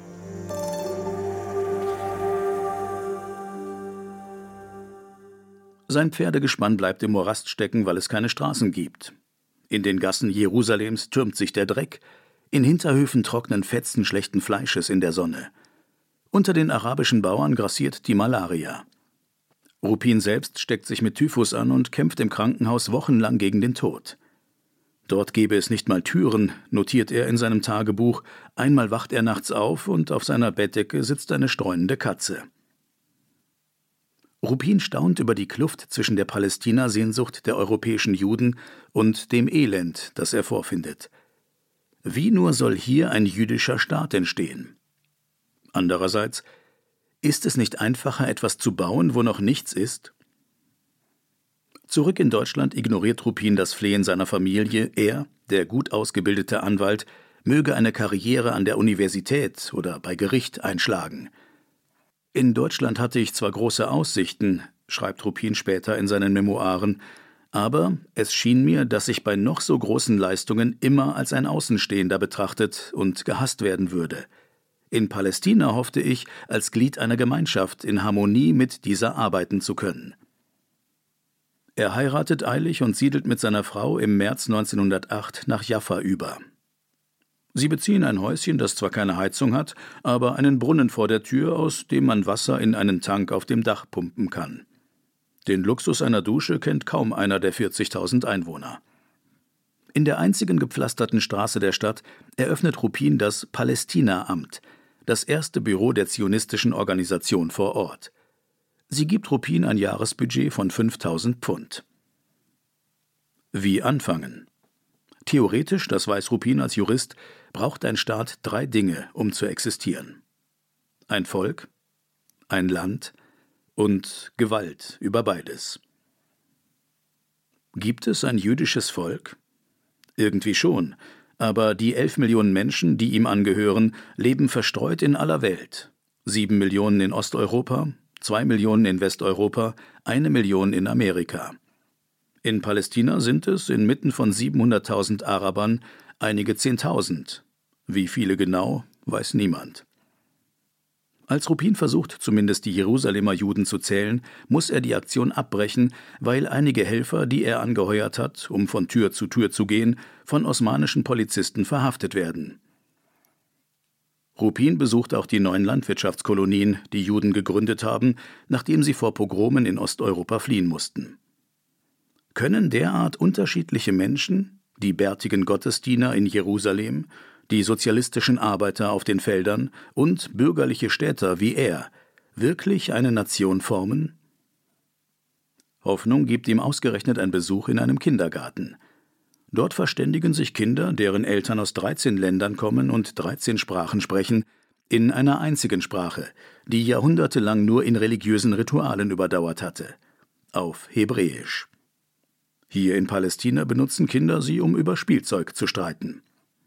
Sein Pferdegespann bleibt im Morast stecken, weil es keine Straßen gibt. In den Gassen Jerusalems türmt sich der Dreck, in Hinterhöfen trocknen Fetzen schlechten Fleisches in der Sonne. Unter den arabischen Bauern grassiert die Malaria. Ruppin selbst steckt sich mit Typhus an und kämpft im Krankenhaus wochenlang gegen den Tod. Dort gebe es nicht mal Türen, notiert er in seinem Tagebuch. Einmal wacht er nachts auf und auf seiner Bettdecke sitzt eine streunende Katze. Ruppin staunt über die Kluft zwischen der Palästina-Sehnsucht der europäischen Juden und dem Elend, das er vorfindet. Wie nur soll hier ein jüdischer Staat entstehen? Andererseits, ist es nicht einfacher, etwas zu bauen, wo noch nichts ist? Zurück in Deutschland ignoriert Ruppin das Flehen seiner Familie. Er, der gut ausgebildete Anwalt, möge eine Karriere an der Universität oder bei Gericht einschlagen. In Deutschland hatte ich zwar große Aussichten, schreibt Ruppin später in seinen Memoiren, aber es schien mir, dass ich bei noch so großen Leistungen immer als ein Außenstehender betrachtet und gehasst werden würde. In Palästina hoffte ich, als Glied einer Gemeinschaft in Harmonie mit dieser arbeiten zu können. Er heiratet eilig und siedelt mit seiner Frau im März 1908 nach Jaffa über. Sie beziehen ein Häuschen, das zwar keine Heizung hat, aber einen Brunnen vor der Tür, aus dem man Wasser in einen Tank auf dem Dach pumpen kann. Den Luxus einer Dusche kennt kaum einer der 40.000 Einwohner. In der einzigen gepflasterten Straße der Stadt eröffnet Ruppin das Palästina-Amt, das erste Büro der zionistischen Organisation vor Ort. Sie gibt Ruppin ein Jahresbudget von 5.000 Pfund. Wie anfangen? Theoretisch, das weiß Ruppin als Jurist, braucht ein Staat 3 Dinge, um zu existieren. Ein Volk, ein Land und Gewalt über beides. Gibt es ein jüdisches Volk? Irgendwie schon, aber die 11 Millionen Menschen, die ihm angehören, leben verstreut in aller Welt. 7 Millionen in Osteuropa, 2 Millionen in Westeuropa, 1 Million in Amerika. In Palästina sind es inmitten von 700.000 Arabern einige 10.000. Wie viele genau, weiß niemand. Als Rupin versucht, zumindest die Jerusalemer Juden zu zählen, muss er die Aktion abbrechen, weil einige Helfer, die er angeheuert hat, um von Tür zu gehen, von osmanischen Polizisten verhaftet werden. Rupin besucht auch die 9 Landwirtschaftskolonien, die Juden gegründet haben, nachdem sie vor Pogromen in Osteuropa fliehen mussten. Können derart unterschiedliche Menschen, die bärtigen Gottesdiener in Jerusalem, die sozialistischen Arbeiter auf den Feldern und bürgerliche Städter wie er, wirklich eine Nation formen? Hoffnung gibt ihm ausgerechnet ein Besuch in einem Kindergarten. Dort verständigen sich Kinder, deren Eltern aus 13 Ländern kommen und 13 Sprachen sprechen, in einer einzigen Sprache, die jahrhundertelang nur in religiösen Ritualen überdauert hatte, auf Hebräisch. Hier in Palästina benutzen Kinder sie, um über Spielzeug zu streiten.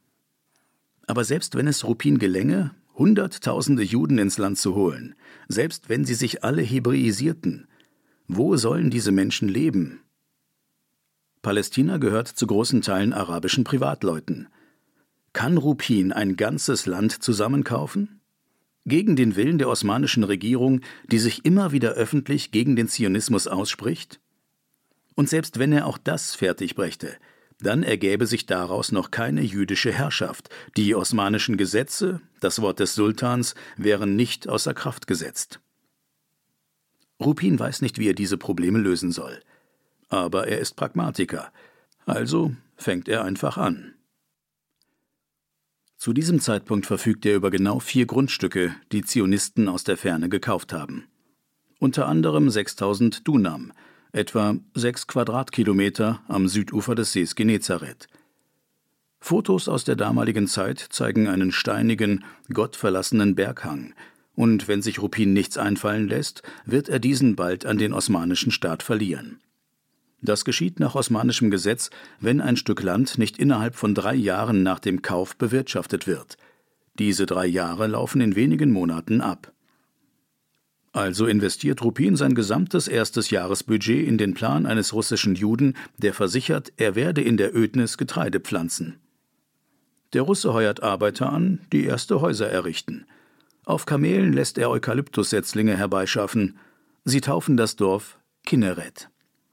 Aber selbst wenn es Rupin gelänge, Hunderttausende Juden ins Land zu holen, selbst wenn sie sich alle hebräisierten, wo sollen diese Menschen leben? Palästina gehört zu großen Teilen arabischen Privatleuten. Kann Rupin ein ganzes Land zusammenkaufen? Gegen den Willen der osmanischen Regierung, die sich immer wieder öffentlich gegen den Zionismus ausspricht? Und selbst wenn er auch das fertigbrächte, dann ergäbe sich daraus noch keine jüdische Herrschaft. Die osmanischen Gesetze, das Wort des Sultans, wären nicht außer Kraft gesetzt. Rupin weiß nicht, wie er diese Probleme lösen soll. Aber er ist Pragmatiker, also fängt er einfach an. Zu diesem Zeitpunkt verfügt er über genau 4 Grundstücke, die Zionisten aus der Ferne gekauft haben. Unter anderem 6.000 Dunam, etwa 6 Quadratkilometer am Südufer des Sees Genezareth. Fotos aus der damaligen Zeit zeigen einen steinigen, gottverlassenen Berghang, und wenn sich Rupin nichts einfallen lässt, wird er diesen bald an den osmanischen Staat verlieren. Das geschieht nach osmanischem Gesetz, wenn ein Stück Land nicht innerhalb von 3 Jahren nach dem Kauf bewirtschaftet wird. Diese 3 Jahre laufen in wenigen Monaten ab. Also investiert Rupin sein gesamtes erstes Jahresbudget in den Plan eines russischen Juden, der versichert, er werde in der Ödnis Getreide pflanzen. Der Russe heuert Arbeiter an, die erste Häuser errichten. Auf Kamelen lässt er Eukalyptussetzlinge herbeischaffen. Sie taufen das Dorf Kinneret.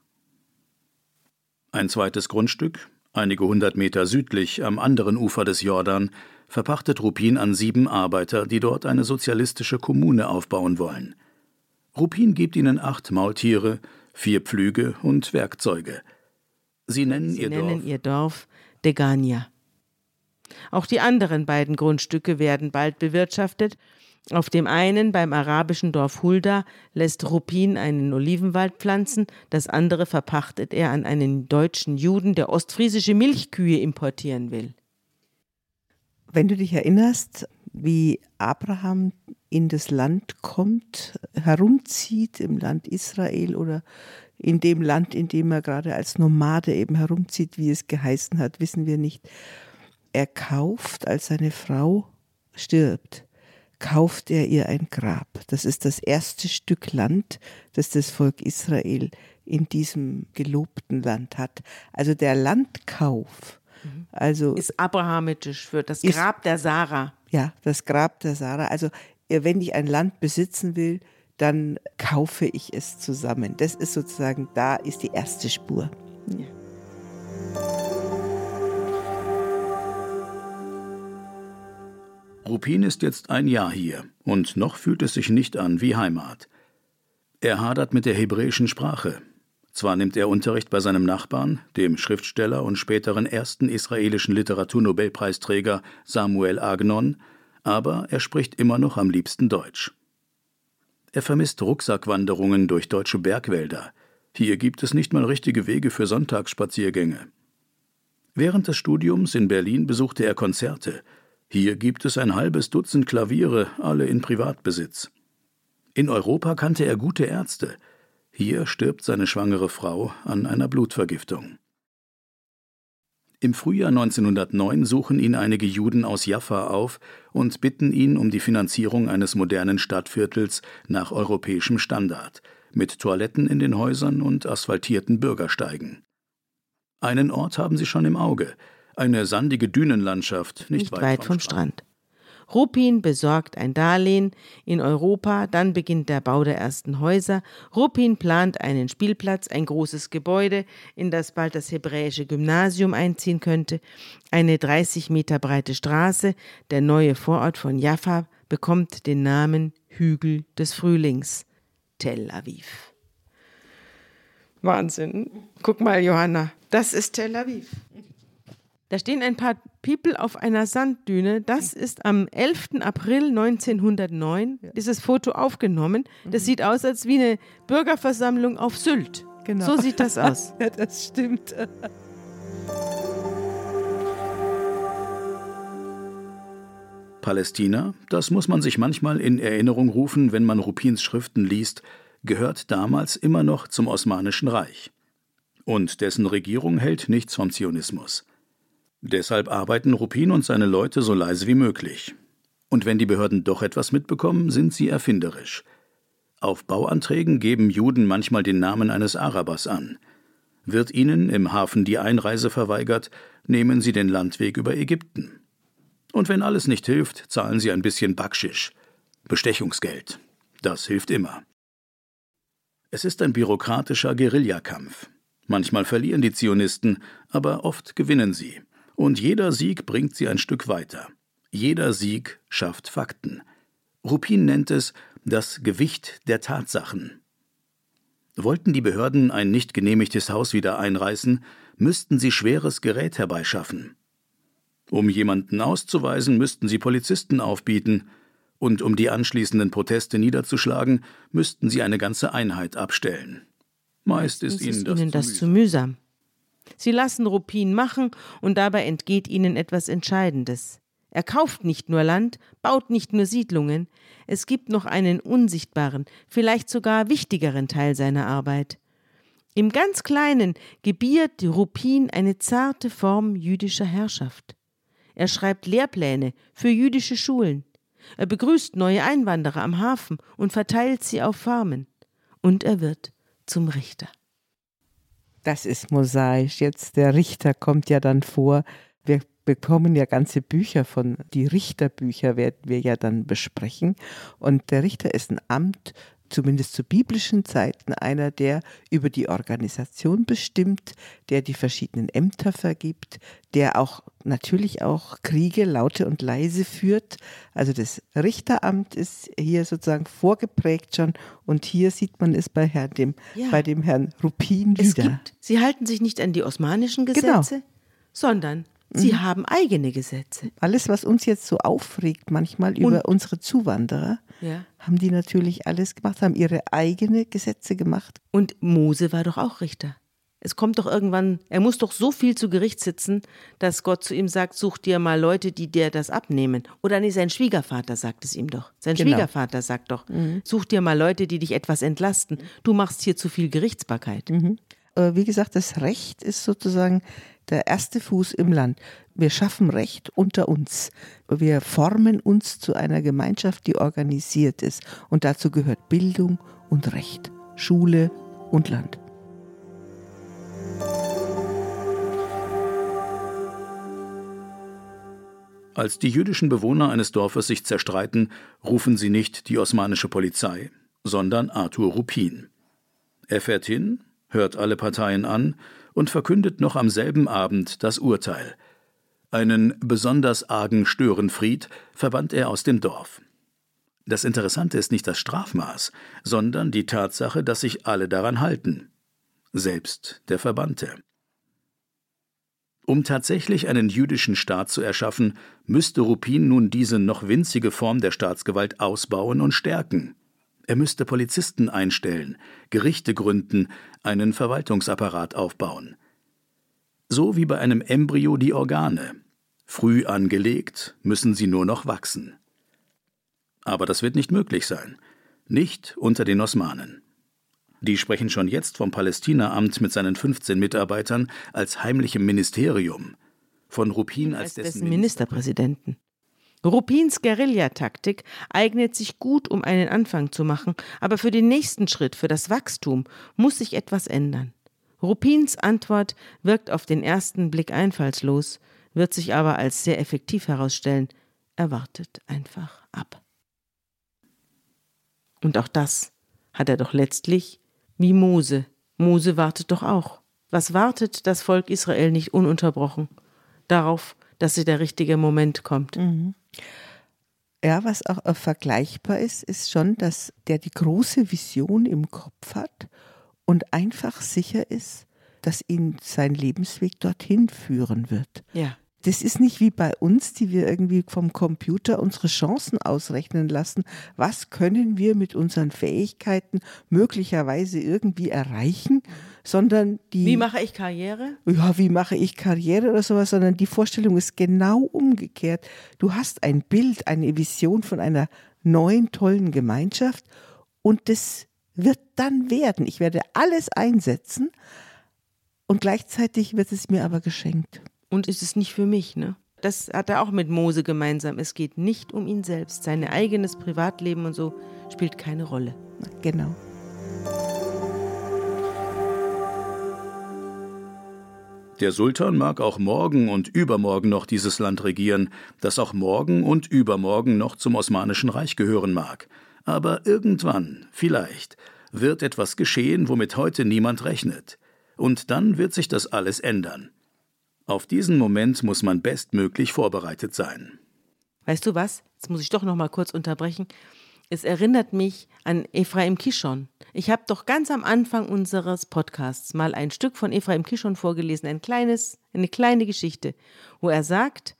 Ein zweites Grundstück, einige 100 Meter südlich am anderen Ufer des Jordan, verpachtet Rupin an 7 Arbeiter, die dort eine sozialistische Kommune aufbauen wollen. Rupin gibt ihnen 8 Maultiere, 4 Pflüge und Werkzeuge. Sie nennen ihr Dorf Degania. Auch die anderen beiden Grundstücke werden bald bewirtschaftet. Auf dem einen, beim arabischen Dorf Hulda, lässt Rupin einen Olivenwald pflanzen, das andere verpachtet er an einen deutschen Juden, der ostfriesische Milchkühe importieren will. Wenn du dich erinnerst, wie Abraham in das Land kommt, herumzieht im Land Israel oder in dem Land, in dem er gerade als Nomade eben herumzieht, wie es geheißen hat, wissen wir nicht. Er kauft, als seine Frau stirbt, kauft er ihr ein Grab. Das ist das erste Stück Land, das das Volk Israel in diesem gelobten Land hat. Also der Landkauf ist abrahamitisch für das Grab der Sarah. Ja, das Grab der Sarah. Also wenn ich ein Land besitzen will, dann kaufe ich es zusammen. Das ist sozusagen, da ist die erste Spur. Ja. Rupin ist jetzt ein Jahr hier und noch fühlt es sich nicht an wie Heimat. Er hadert mit der hebräischen Sprache. Zwar nimmt er Unterricht bei seinem Nachbarn, dem Schriftsteller und späteren ersten israelischen Literaturnobelpreisträger Samuel Agnon, aber er spricht immer noch am liebsten Deutsch. Er vermisst Rucksackwanderungen durch deutsche Bergwälder. Hier gibt es nicht mal richtige Wege für Sonntagsspaziergänge. Während des Studiums in Berlin besuchte er Konzerte. Hier gibt es ein halbes Dutzend Klaviere, alle in Privatbesitz. In Europa kannte er gute Ärzte. Hier stirbt seine schwangere Frau an einer Blutvergiftung. Im Frühjahr 1909 suchen ihn einige Juden aus Jaffa auf und bitten ihn um die Finanzierung eines modernen Stadtviertels nach europäischem Standard, mit Toiletten in den Häusern und asphaltierten Bürgersteigen. Einen Ort haben sie schon im Auge, eine sandige Dünenlandschaft nicht weit vom Strand. Ruppin besorgt ein Darlehen in Europa, dann beginnt der Bau der ersten Häuser. Ruppin plant einen Spielplatz, ein großes Gebäude, in das bald das hebräische Gymnasium einziehen könnte, eine 30 Meter breite Straße. Der neue Vorort von Jaffa bekommt den Namen Hügel des Frühlings, Tel Aviv. Wahnsinn. Guck mal, Johanna, das ist Tel Aviv. Da stehen ein paar People auf einer Sanddüne. Das ist am 11. April 1909 dieses Foto aufgenommen. Das sieht aus, als wie eine Bürgerversammlung auf Sylt. Genau. So sieht das aus. Ja, das stimmt. Palästina, das muss man sich manchmal in Erinnerung rufen, wenn man Ruppins Schriften liest, gehört damals immer noch zum Osmanischen Reich. Und dessen Regierung hält nichts vom Zionismus. Deshalb arbeiten Ruppin und seine Leute so leise wie möglich. Und wenn die Behörden doch etwas mitbekommen, sind sie erfinderisch. Auf Bauanträgen geben Juden manchmal den Namen eines Arabers an. Wird ihnen im Hafen die Einreise verweigert, nehmen sie den Landweg über Ägypten. Und wenn alles nicht hilft, zahlen sie ein bisschen Bakschisch, Bestechungsgeld. Das hilft immer. Es ist ein bürokratischer Guerillakampf. Manchmal verlieren die Zionisten, aber oft gewinnen sie. Und jeder Sieg bringt sie ein Stück weiter. Jeder Sieg schafft Fakten. Ruppin nennt es das Gewicht der Tatsachen. Wollten die Behörden ein nicht genehmigtes Haus wieder einreißen, müssten sie schweres Gerät herbeischaffen. Um jemanden auszuweisen, müssten sie Polizisten aufbieten. Und um die anschließenden Proteste niederzuschlagen, müssten sie eine ganze Einheit abstellen. Meist ist ihnen das zu mühsam. Sie lassen Ruppin machen und dabei entgeht ihnen etwas Entscheidendes. Er kauft nicht nur Land, baut nicht nur Siedlungen, es gibt noch einen unsichtbaren, vielleicht sogar wichtigeren Teil seiner Arbeit. Im ganz Kleinen gebiert Ruppin eine zarte Form jüdischer Herrschaft. Er schreibt Lehrpläne für jüdische Schulen. Er begrüßt neue Einwanderer am Hafen und verteilt sie auf Farmen. Und er wird zum Richter. Das ist mosaisch. Jetzt der Richter kommt ja dann vor. Wir bekommen ja ganze Bücher die Richterbücher werden wir ja dann besprechen. Und der Richter ist ein Amt, zumindest zu biblischen Zeiten, einer, der über die Organisation bestimmt, der die verschiedenen Ämter vergibt, der auch natürlich auch Kriege laute und leise führt. Also das Richteramt ist hier sozusagen vorgeprägt schon und hier sieht man es bei dem Herrn Ruppin wieder. Sie halten sich nicht an die osmanischen Gesetze, sondern sie haben eigene Gesetze. Alles, was uns jetzt so aufregt manchmal über unsere Zuwanderer, haben die natürlich alles gemacht, haben ihre eigenen Gesetze gemacht. Und Mose war doch auch Richter. Es kommt doch irgendwann, er muss doch so viel zu Gericht sitzen, dass Gott zu ihm sagt, such dir mal Leute, die dir das abnehmen. Oder nee, sein Schwiegervater sagt es ihm doch. Schwiegervater sagt doch, such dir mal Leute, die dich etwas entlasten. Du machst hier zu viel Gerichtsbarkeit. Wie gesagt, das Recht ist sozusagen der erste Fuß im Land. Wir schaffen Recht unter uns. Wir formen uns zu einer Gemeinschaft, die organisiert ist. Und dazu gehört Bildung und Recht, Schule und Land. Als die jüdischen Bewohner eines Dorfes sich zerstreiten, rufen sie nicht die osmanische Polizei, sondern Arthur Ruppin. Er fährt hin, hört alle Parteien an und verkündet noch am selben Abend das Urteil. Einen besonders argen Störenfried verbannt er aus dem Dorf. Das Interessante ist nicht das Strafmaß, sondern die Tatsache, dass sich alle daran halten. Selbst der Verbannte. Um tatsächlich einen jüdischen Staat zu erschaffen, müsste Ruppin nun diese noch winzige Form der Staatsgewalt ausbauen und stärken. Er müsste Polizisten einstellen, Gerichte gründen, einen Verwaltungsapparat aufbauen. So wie bei einem Embryo die Organe. Früh angelegt, müssen sie nur noch wachsen. Aber das wird nicht möglich sein. nicht unter den Osmanen. Die sprechen schon jetzt vom Palästinaamt mit seinen 15 Mitarbeitern als heimlichem Ministerium, von Rupin als dessen Ministerpräsidenten. Rupins Guerillataktik eignet sich gut, um einen Anfang zu machen, aber für den nächsten Schritt, für das Wachstum, muss sich etwas ändern. Rupins Antwort wirkt auf den ersten Blick einfallslos, wird sich aber als sehr effektiv herausstellen. Er wartet einfach ab. Und auch das hat er doch letztlich wie Mose. Mose wartet doch auch. Was wartet das Volk Israel nicht ununterbrochen? Darauf, dass der richtige Moment kommt. Mhm. Ja, was auch vergleichbar ist schon, dass der die große Vision im Kopf hat und einfach sicher ist, dass ihn sein Lebensweg dorthin führen wird. Ja. Das ist nicht wie bei uns, die wir irgendwie vom Computer unsere Chancen ausrechnen lassen. Was können wir mit unseren Fähigkeiten möglicherweise irgendwie erreichen? Sondern wie mache ich Karriere? Ja, wie mache ich Karriere oder sowas, sondern die Vorstellung ist genau umgekehrt. Du hast ein Bild, eine Vision von einer neuen, tollen Gemeinschaft und das wird dann werden. Ich werde alles einsetzen und gleichzeitig wird es mir aber geschenkt. Und ist es nicht für mich, ne? Das hat er auch mit Mose gemeinsam. Es geht nicht um ihn selbst. Sein eigenes Privatleben und so spielt keine Rolle. Genau. Der Sultan mag auch morgen und übermorgen noch dieses Land regieren, das auch morgen und übermorgen noch zum Osmanischen Reich gehören mag. Aber irgendwann, vielleicht, wird etwas geschehen, womit heute niemand rechnet. Und dann wird sich das alles ändern. Auf diesen Moment muss man bestmöglich vorbereitet sein. Weißt du was? Jetzt muss ich doch noch mal kurz unterbrechen. Es erinnert mich an Ephraim Kishon. Ich habe doch ganz am Anfang unseres Podcasts mal ein Stück von Ephraim Kishon vorgelesen, eine kleine Geschichte, wo er sagt,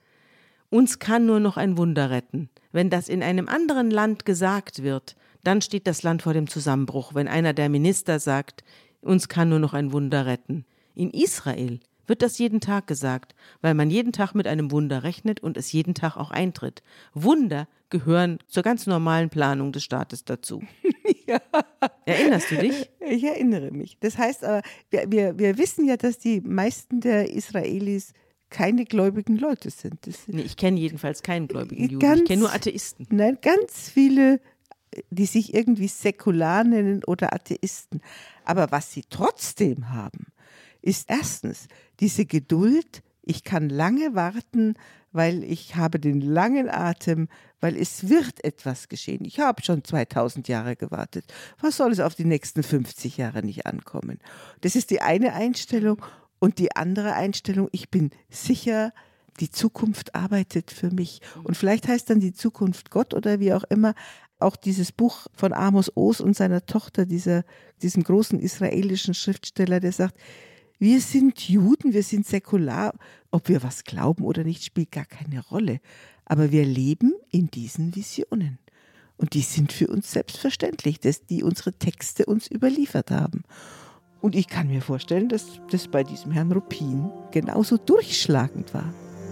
uns kann nur noch ein Wunder retten. Wenn das in einem anderen Land gesagt wird, dann steht das Land vor dem Zusammenbruch. Wenn einer der Minister sagt, uns kann nur noch ein Wunder retten. In Israel wird das jeden Tag gesagt, weil man jeden Tag mit einem Wunder rechnet und es jeden Tag auch eintritt. Wunder gehören zur ganz normalen Planung des Staates dazu. Ja. Erinnerst du dich? Ich erinnere mich. Das heißt aber, wir wissen ja, dass die meisten der Israelis keine gläubigen Leute sind. Nee, ich kenne jedenfalls keinen gläubigen Juden. Ich kenne nur Atheisten. Nein, ganz viele, die sich irgendwie säkular nennen oder Atheisten. Aber was sie trotzdem haben, ist erstens diese Geduld, ich kann lange warten, weil ich habe den langen Atem, weil es wird etwas geschehen. Ich habe schon 2000 Jahre gewartet. Was soll es auf die nächsten 50 Jahre nicht ankommen? Das ist die eine Einstellung. Und die andere Einstellung, ich bin sicher, die Zukunft arbeitet für mich. Und vielleicht heißt dann die Zukunft Gott oder wie auch immer. Auch dieses Buch von Amos Oz und seiner Tochter, diesem großen israelischen Schriftsteller, der sagt, wir sind Juden, wir sind säkular. Ob wir was glauben oder nicht, spielt gar keine Rolle. Aber wir leben in diesen Visionen. Und die sind für uns selbstverständlich, die unsere Texte uns überliefert haben. Und ich kann mir vorstellen, dass das bei diesem Herrn Rupin genauso durchschlagend war.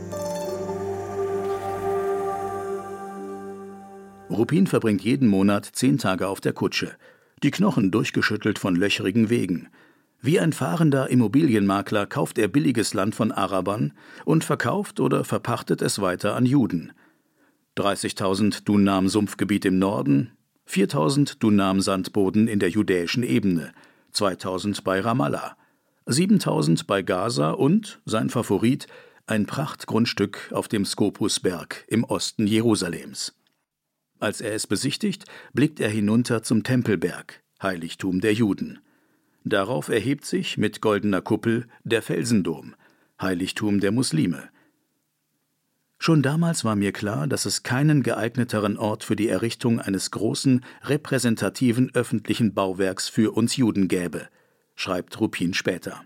Rupin verbringt jeden Monat 10 Tage auf der Kutsche, die Knochen durchgeschüttelt von löcherigen Wegen. Wie ein fahrender Immobilienmakler kauft er billiges Land von Arabern und verkauft oder verpachtet es weiter an Juden. 30.000 Dunam Sumpfgebiet im Norden, 4.000 Dunam Sandboden in der judäischen Ebene, 2.000 bei Ramallah, 7.000 bei Gaza und, sein Favorit, ein Prachtgrundstück auf dem Skopusberg im Osten Jerusalems. Als er es besichtigt, blickt er hinunter zum Tempelberg, Heiligtum der Juden. Darauf erhebt sich mit goldener Kuppel der Felsendom, Heiligtum der Muslime. Schon damals war mir klar, dass es keinen geeigneteren Ort für die Errichtung eines großen, repräsentativen öffentlichen Bauwerks für uns Juden gäbe, schreibt Rupin später.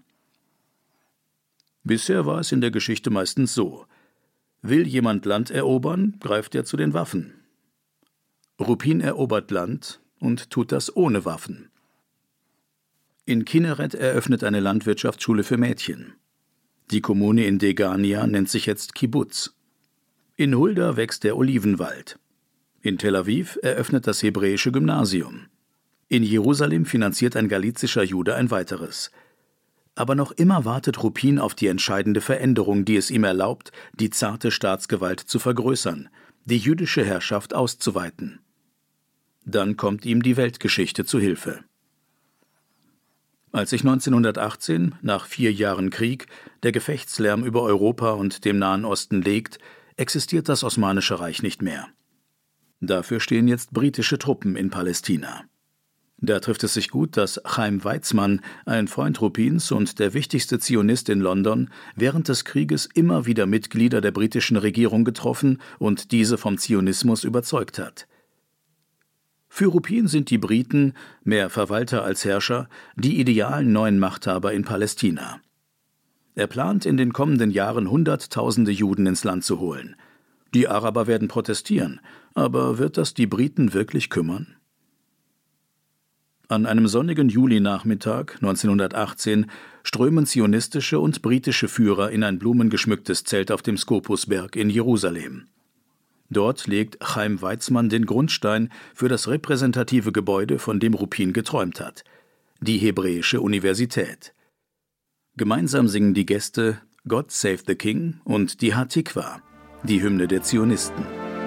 Bisher war es in der Geschichte meistens so: Will jemand Land erobern, greift er zu den Waffen. Rupin erobert Land und tut das ohne Waffen. In Kinneret eröffnet eine Landwirtschaftsschule für Mädchen. Die Kommune in Degania nennt sich jetzt Kibbuz. In Hulda wächst der Olivenwald. In Tel Aviv eröffnet das hebräische Gymnasium. In Jerusalem finanziert ein galizischer Jude ein weiteres. Aber noch immer wartet Rupin auf die entscheidende Veränderung, die es ihm erlaubt, die zarte Staatsgewalt zu vergrößern, die jüdische Herrschaft auszuweiten. Dann kommt ihm die Weltgeschichte zu Hilfe. Als sich 1918, nach 4 Jahren Krieg, der Gefechtslärm über Europa und dem Nahen Osten legt, existiert das Osmanische Reich nicht mehr. Dafür stehen jetzt britische Truppen in Palästina. Da trifft es sich gut, dass Chaim Weizmann, ein Freund Rupins und der wichtigste Zionist in London, während des Krieges immer wieder Mitglieder der britischen Regierung getroffen und diese vom Zionismus überzeugt hat. Für Rupin sind die Briten, mehr Verwalter als Herrscher, die idealen neuen Machthaber in Palästina. Er plant, in den kommenden Jahren Hunderttausende Juden ins Land zu holen. Die Araber werden protestieren, aber wird das die Briten wirklich kümmern? An einem sonnigen Julinachmittag 1918 strömen zionistische und britische Führer in ein blumengeschmücktes Zelt auf dem Skopusberg in Jerusalem. Dort legt Chaim Weizmann den Grundstein für das repräsentative Gebäude, von dem Rupin geträumt hat: die Hebräische Universität. Gemeinsam singen die Gäste God Save the King und die Hatikwa, die Hymne der Zionisten.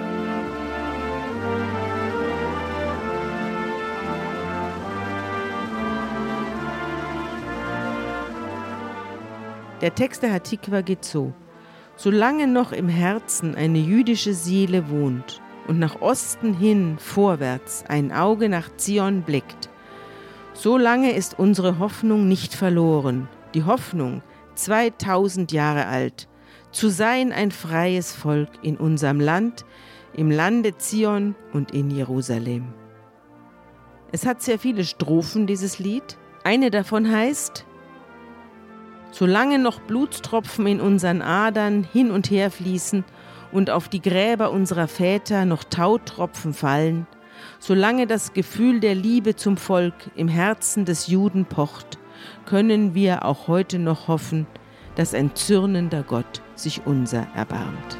Der Text der Hatikwa geht so: Solange noch im Herzen eine jüdische Seele wohnt und nach Osten hin vorwärts ein Auge nach Zion blickt, solange ist unsere Hoffnung nicht verloren, die Hoffnung, 2000 Jahre alt, zu sein ein freies Volk in unserem Land, im Lande Zion und in Jerusalem. Es hat sehr viele Strophen, dieses Lied. Eine davon heißt: Solange noch Blutstropfen in unseren Adern hin und her fließen und auf die Gräber unserer Väter noch Tautropfen fallen, solange das Gefühl der Liebe zum Volk im Herzen des Juden pocht, können wir auch heute noch hoffen, dass ein zürnender Gott sich unser erbarmt.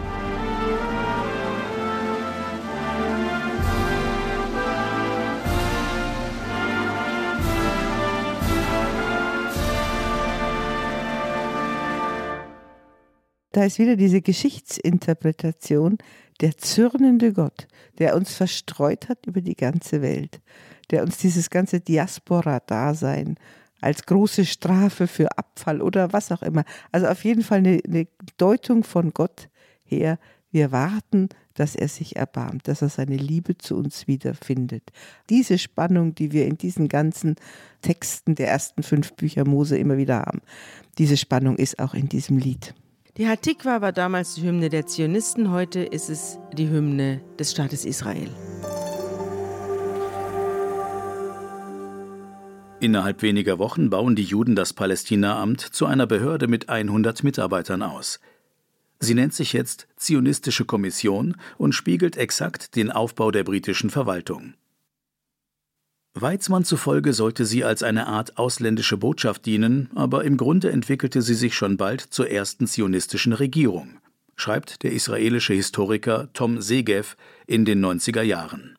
Da ist wieder diese Geschichtsinterpretation, der zürnende Gott, der uns verstreut hat über die ganze Welt, der uns dieses ganze Diaspora-Dasein als große Strafe für Abfall oder was auch immer, also auf jeden Fall eine Deutung von Gott her, wir warten, dass er sich erbarmt, dass er seine Liebe zu uns wiederfindet. Diese Spannung, die wir in diesen ganzen Texten der ersten 5 Bücher Mose immer wieder haben, diese Spannung ist auch in diesem Lied. Die Hatikwa war damals die Hymne der Zionisten, heute ist es die Hymne des Staates Israel. Innerhalb weniger Wochen bauen die Juden das Palästinaamt zu einer Behörde mit 100 Mitarbeitern aus. Sie nennt sich jetzt Zionistische Kommission und spiegelt exakt den Aufbau der britischen Verwaltung. Weizmann zufolge sollte sie als eine Art ausländische Botschaft dienen, aber im Grunde entwickelte sie sich schon bald zur ersten zionistischen Regierung, schreibt der israelische Historiker Tom Segev in den 90er Jahren.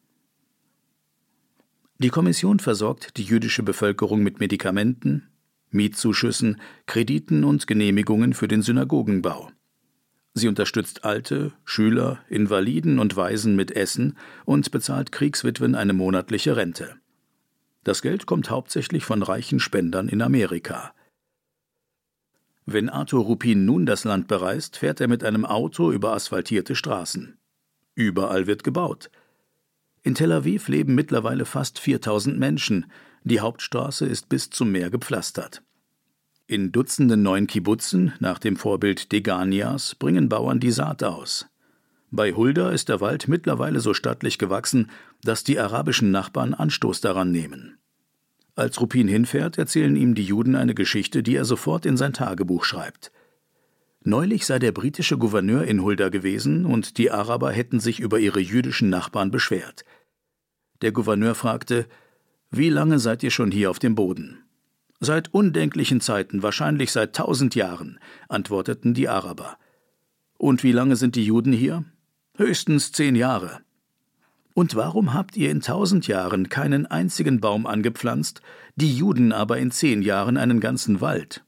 Die Kommission versorgt die jüdische Bevölkerung mit Medikamenten, Mietzuschüssen, Krediten und Genehmigungen für den Synagogenbau. Sie unterstützt Alte, Schüler, Invaliden und Waisen mit Essen und bezahlt Kriegswitwen eine monatliche Rente. Das Geld kommt hauptsächlich von reichen Spendern in Amerika. Wenn Arthur Rupin nun das Land bereist, fährt er mit einem Auto über asphaltierte Straßen. Überall wird gebaut. In Tel Aviv leben mittlerweile fast 4000 Menschen. Die Hauptstraße ist bis zum Meer gepflastert. In Dutzenden neuen Kibbutzen, nach dem Vorbild Deganias, bringen Bauern die Saat aus. Bei Hulda ist der Wald mittlerweile so stattlich gewachsen, dass die arabischen Nachbarn Anstoß daran nehmen. Als Rupin hinfährt, erzählen ihm die Juden eine Geschichte, die er sofort in sein Tagebuch schreibt. Neulich sei der britische Gouverneur in Hulda gewesen und die Araber hätten sich über ihre jüdischen Nachbarn beschwert. Der Gouverneur fragte: »Wie lange seid ihr schon hier auf dem Boden?« »Seit undenklichen Zeiten, wahrscheinlich seit 1000 Jahren«, antworteten die Araber. »Und wie lange sind die Juden hier?« »Höchstens 10 Jahre.« Und warum habt ihr in 1000 Jahren keinen einzigen Baum angepflanzt, die Juden aber in 10 Jahren einen ganzen Wald?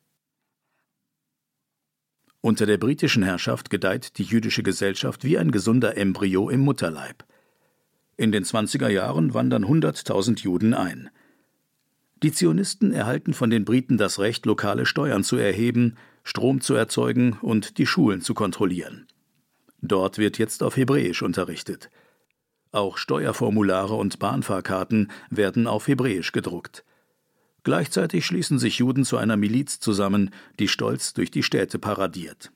Unter der britischen Herrschaft gedeiht die jüdische Gesellschaft wie ein gesunder Embryo im Mutterleib. In den 20er Jahren wandern 100.000 Juden ein. Die Zionisten erhalten von den Briten das Recht, lokale Steuern zu erheben, Strom zu erzeugen und die Schulen zu kontrollieren. Dort wird jetzt auf Hebräisch unterrichtet. Auch Steuerformulare und Bahnfahrkarten werden auf Hebräisch gedruckt. Gleichzeitig schließen sich Juden zu einer Miliz zusammen, die stolz durch die Städte paradiert.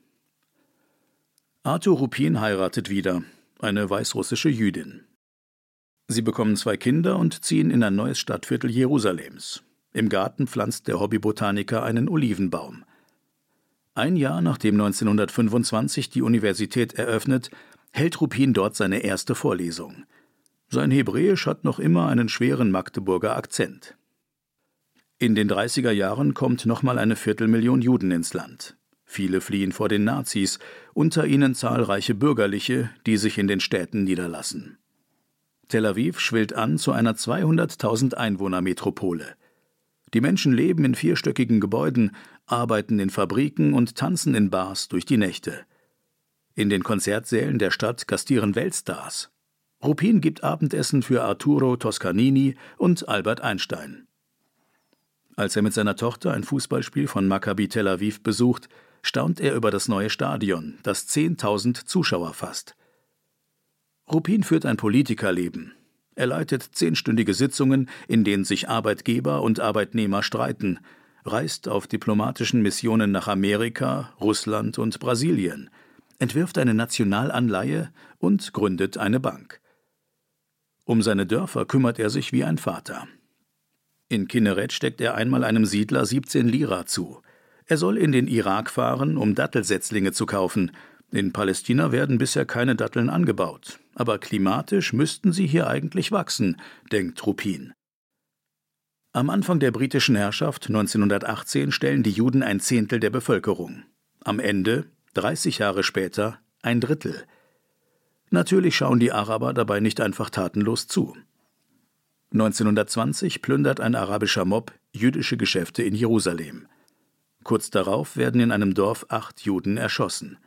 Arthur Ruppin heiratet wieder, eine weißrussische Jüdin. Sie bekommen 2 Kinder und ziehen in ein neues Stadtviertel Jerusalems. Im Garten pflanzt der Hobbybotaniker einen Olivenbaum. Ein Jahr nachdem 1925 die Universität eröffnet, hält Ruppin dort seine erste Vorlesung. Sein Hebräisch hat noch immer einen schweren Magdeburger Akzent. In den 30er Jahren kommt nochmal eine 250.000 Juden ins Land. Viele fliehen vor den Nazis, unter ihnen zahlreiche Bürgerliche, die sich in den Städten niederlassen. Tel Aviv schwillt an zu einer 200.000 Einwohner-Metropole. Die Menschen leben in 4stöckigen Gebäuden, arbeiten in Fabriken und tanzen in Bars durch die Nächte. In den Konzertsälen der Stadt gastieren Weltstars. Ruppin gibt Abendessen für Arturo Toscanini und Albert Einstein. Als er mit seiner Tochter ein Fußballspiel von Maccabi Tel Aviv besucht, staunt er über das neue Stadion, das 10.000 Zuschauer fasst. Ruppin führt ein Politikerleben. Er leitet 10-stündige Sitzungen, in denen sich Arbeitgeber und Arbeitnehmer streiten, reist auf diplomatischen Missionen nach Amerika, Russland und Brasilien, entwirft eine Nationalanleihe und gründet eine Bank. Um seine Dörfer kümmert er sich wie ein Vater. In Kinneret steckt er einmal einem Siedler 17 Lira zu. Er soll in den Irak fahren, um Dattelsetzlinge zu kaufen. In Palästina werden bisher keine Datteln angebaut, aber klimatisch müssten sie hier eigentlich wachsen, denkt Ruppin. Am Anfang der britischen Herrschaft 1918 stellen die Juden 1/10 der Bevölkerung. Am Ende, 30 Jahre später, 1/3. Natürlich schauen die Araber dabei nicht einfach tatenlos zu. 1920 plündert ein arabischer Mob jüdische Geschäfte in Jerusalem. Kurz darauf werden in einem Dorf 8 Juden erschossen.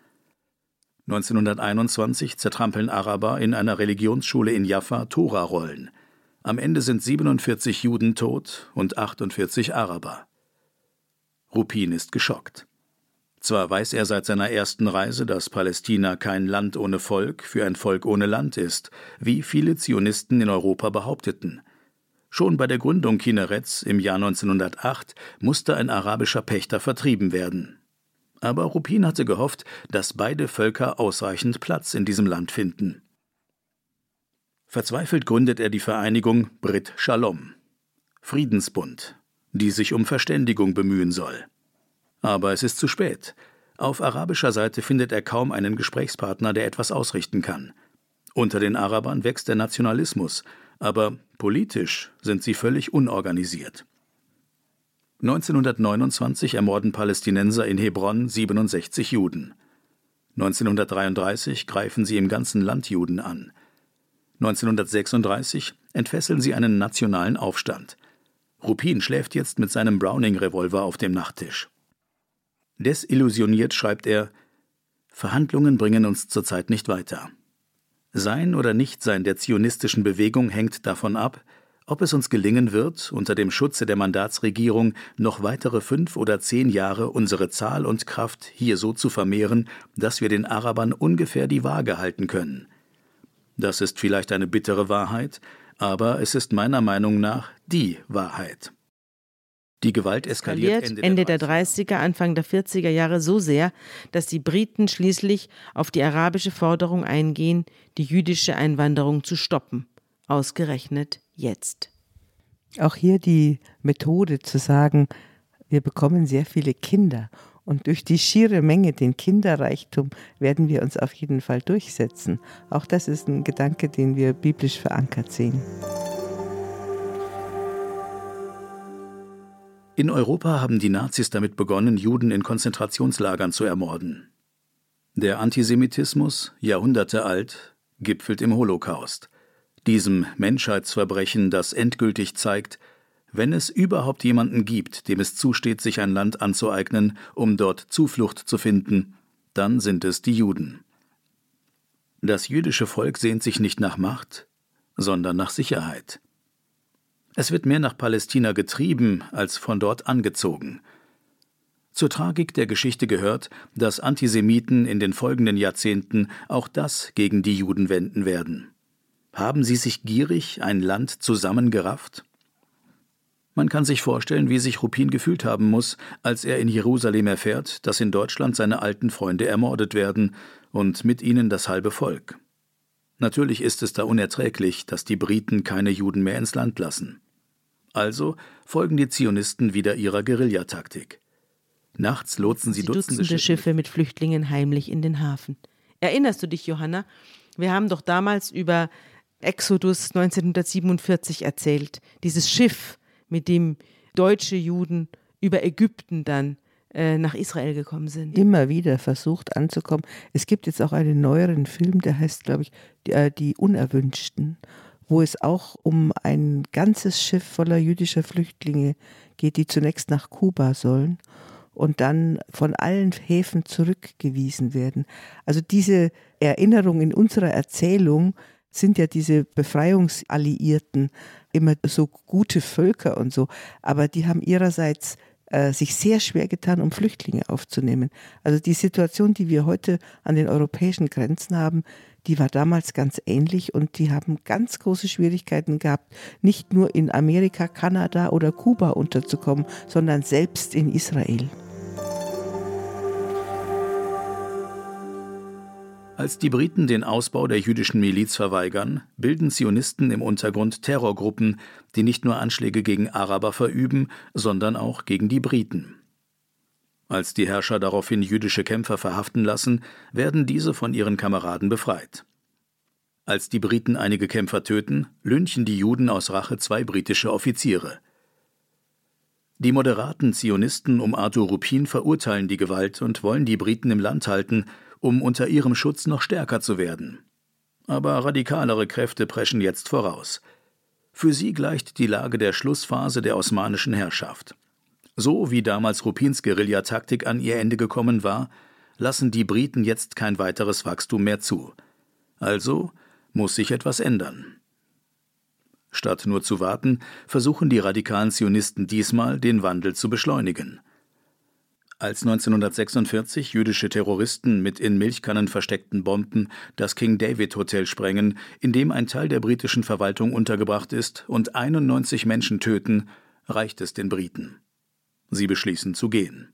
1921 zertrampeln Araber in einer Religionsschule in Jaffa Torarollen. Am Ende sind 47 Juden tot und 48 Araber. Ruppin ist geschockt. Zwar weiß er seit seiner ersten Reise, dass Palästina kein Land ohne Volk für ein Volk ohne Land ist, wie viele Zionisten in Europa behaupteten. Schon bei der Gründung Kinnerets im Jahr 1908 musste ein arabischer Pächter vertrieben werden. Aber Ruppin hatte gehofft, dass beide Völker ausreichend Platz in diesem Land finden. Verzweifelt gründet er die Vereinigung Brit Shalom, Friedensbund, die sich um Verständigung bemühen soll. Aber es ist zu spät. Auf arabischer Seite findet er kaum einen Gesprächspartner, der etwas ausrichten kann. Unter den Arabern wächst der Nationalismus, aber politisch sind sie völlig unorganisiert. 1929 ermorden Palästinenser in Hebron 67 Juden. 1933 greifen sie im ganzen Land Juden an. 1936 entfesseln sie einen nationalen Aufstand. Ruppin schläft jetzt mit seinem Browning-Revolver auf dem Nachttisch. Desillusioniert schreibt er: Verhandlungen bringen uns zurzeit nicht weiter. Sein oder Nichtsein der zionistischen Bewegung hängt davon ab, ob es uns gelingen wird, unter dem Schutze der Mandatsregierung noch weitere 5 oder 10 Jahre unsere Zahl und Kraft hier so zu vermehren, dass wir den Arabern ungefähr die Waage halten können. Das ist vielleicht eine bittere Wahrheit, aber es ist meiner Meinung nach die Wahrheit. Die Gewalt eskaliert Ende der 30er, Anfang der 40er Jahre so sehr, dass die Briten schließlich auf die arabische Forderung eingehen, die jüdische Einwanderung zu stoppen. Ausgerechnet jetzt. Auch hier die Methode zu sagen, wir bekommen sehr viele Kinder und durch die schiere Menge, den Kinderreichtum, werden wir uns auf jeden Fall durchsetzen. Auch das ist ein Gedanke, den wir biblisch verankert sehen. In Europa haben die Nazis damit begonnen, Juden in Konzentrationslagern zu ermorden. Der Antisemitismus, Jahrhunderte alt, gipfelt im Holocaust. diesem Menschheitsverbrechen, das endgültig zeigt, wenn es überhaupt jemanden gibt, dem es zusteht, sich ein Land anzueignen, um dort Zuflucht zu finden, dann sind es die Juden. Das jüdische Volk sehnt sich nicht nach Macht, sondern nach Sicherheit. Es wird mehr nach Palästina getrieben, als von dort angezogen. Zur Tragik der Geschichte gehört, dass Antisemiten in den folgenden Jahrzehnten auch das gegen die Juden wenden werden. Haben sie sich gierig ein Land zusammengerafft? Man kann sich vorstellen, wie sich Ruppin gefühlt haben muss, als er in Jerusalem erfährt, dass in Deutschland seine alten Freunde ermordet werden und mit ihnen das halbe Volk. Natürlich ist es da unerträglich, dass die Briten keine Juden mehr ins Land lassen. Also folgen die Zionisten wieder ihrer Guerillataktik. Nachts lotsen sie Dutzende Schiffe mit Flüchtlingen heimlich in den Hafen. Erinnerst du dich, Johanna? Wir haben doch damals über Exodus 1947 erzählt. Dieses Schiff, mit dem deutsche Juden über Ägypten dann nach Israel gekommen sind. Immer wieder versucht anzukommen. Es gibt jetzt auch einen neueren Film, der heißt, glaube ich, die Unerwünschten, wo es auch um ein ganzes Schiff voller jüdischer Flüchtlinge geht, die zunächst nach Kuba sollen und dann von allen Häfen zurückgewiesen werden. Also diese Erinnerung in unserer Erzählung sind ja diese Befreiungsalliierten immer so gute Völker und so, aber die haben ihrerseits sich sehr schwer getan, um Flüchtlinge aufzunehmen. Also die Situation, die wir heute an den europäischen Grenzen haben, die war damals ganz ähnlich und die haben ganz große Schwierigkeiten gehabt, nicht nur in Amerika, Kanada oder Kuba unterzukommen, sondern selbst in Israel. Als die Briten den Ausbau der jüdischen Miliz verweigern, bilden Zionisten im Untergrund Terrorgruppen, die nicht nur Anschläge gegen Araber verüben, sondern auch gegen die Briten. Als die Herrscher daraufhin jüdische Kämpfer verhaften lassen, werden diese von ihren Kameraden befreit. Als die Briten einige Kämpfer töten, lynchen die Juden aus Rache 2 britische Offiziere. Die moderaten Zionisten um Arthur Ruppin verurteilen die Gewalt und wollen die Briten im Land halten, um unter ihrem Schutz noch stärker zu werden. Aber radikalere Kräfte preschen jetzt voraus. Für sie gleicht die Lage der Schlussphase der osmanischen Herrschaft. So wie damals Ruppins Guerillataktik an ihr Ende gekommen war, lassen die Briten jetzt kein weiteres Wachstum mehr zu. Also muss sich etwas ändern. Statt nur zu warten, versuchen die radikalen Zionisten diesmal, den Wandel zu beschleunigen. Als 1946 jüdische Terroristen mit in Milchkannen versteckten Bomben das King David Hotel sprengen, in dem ein Teil der britischen Verwaltung untergebracht ist, und 91 Menschen töten, reicht es den Briten. Sie beschließen zu gehen.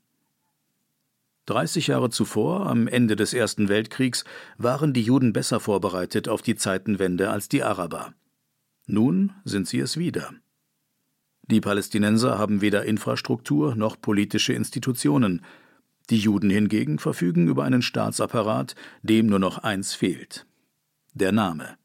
30 Jahre zuvor, am Ende des Ersten Weltkriegs, waren die Juden besser vorbereitet auf die Zeitenwende als die Araber. Nun sind sie es wieder. Die Palästinenser haben weder Infrastruktur noch politische Institutionen. Die Juden hingegen verfügen über einen Staatsapparat, dem nur noch eins fehlt: der Name.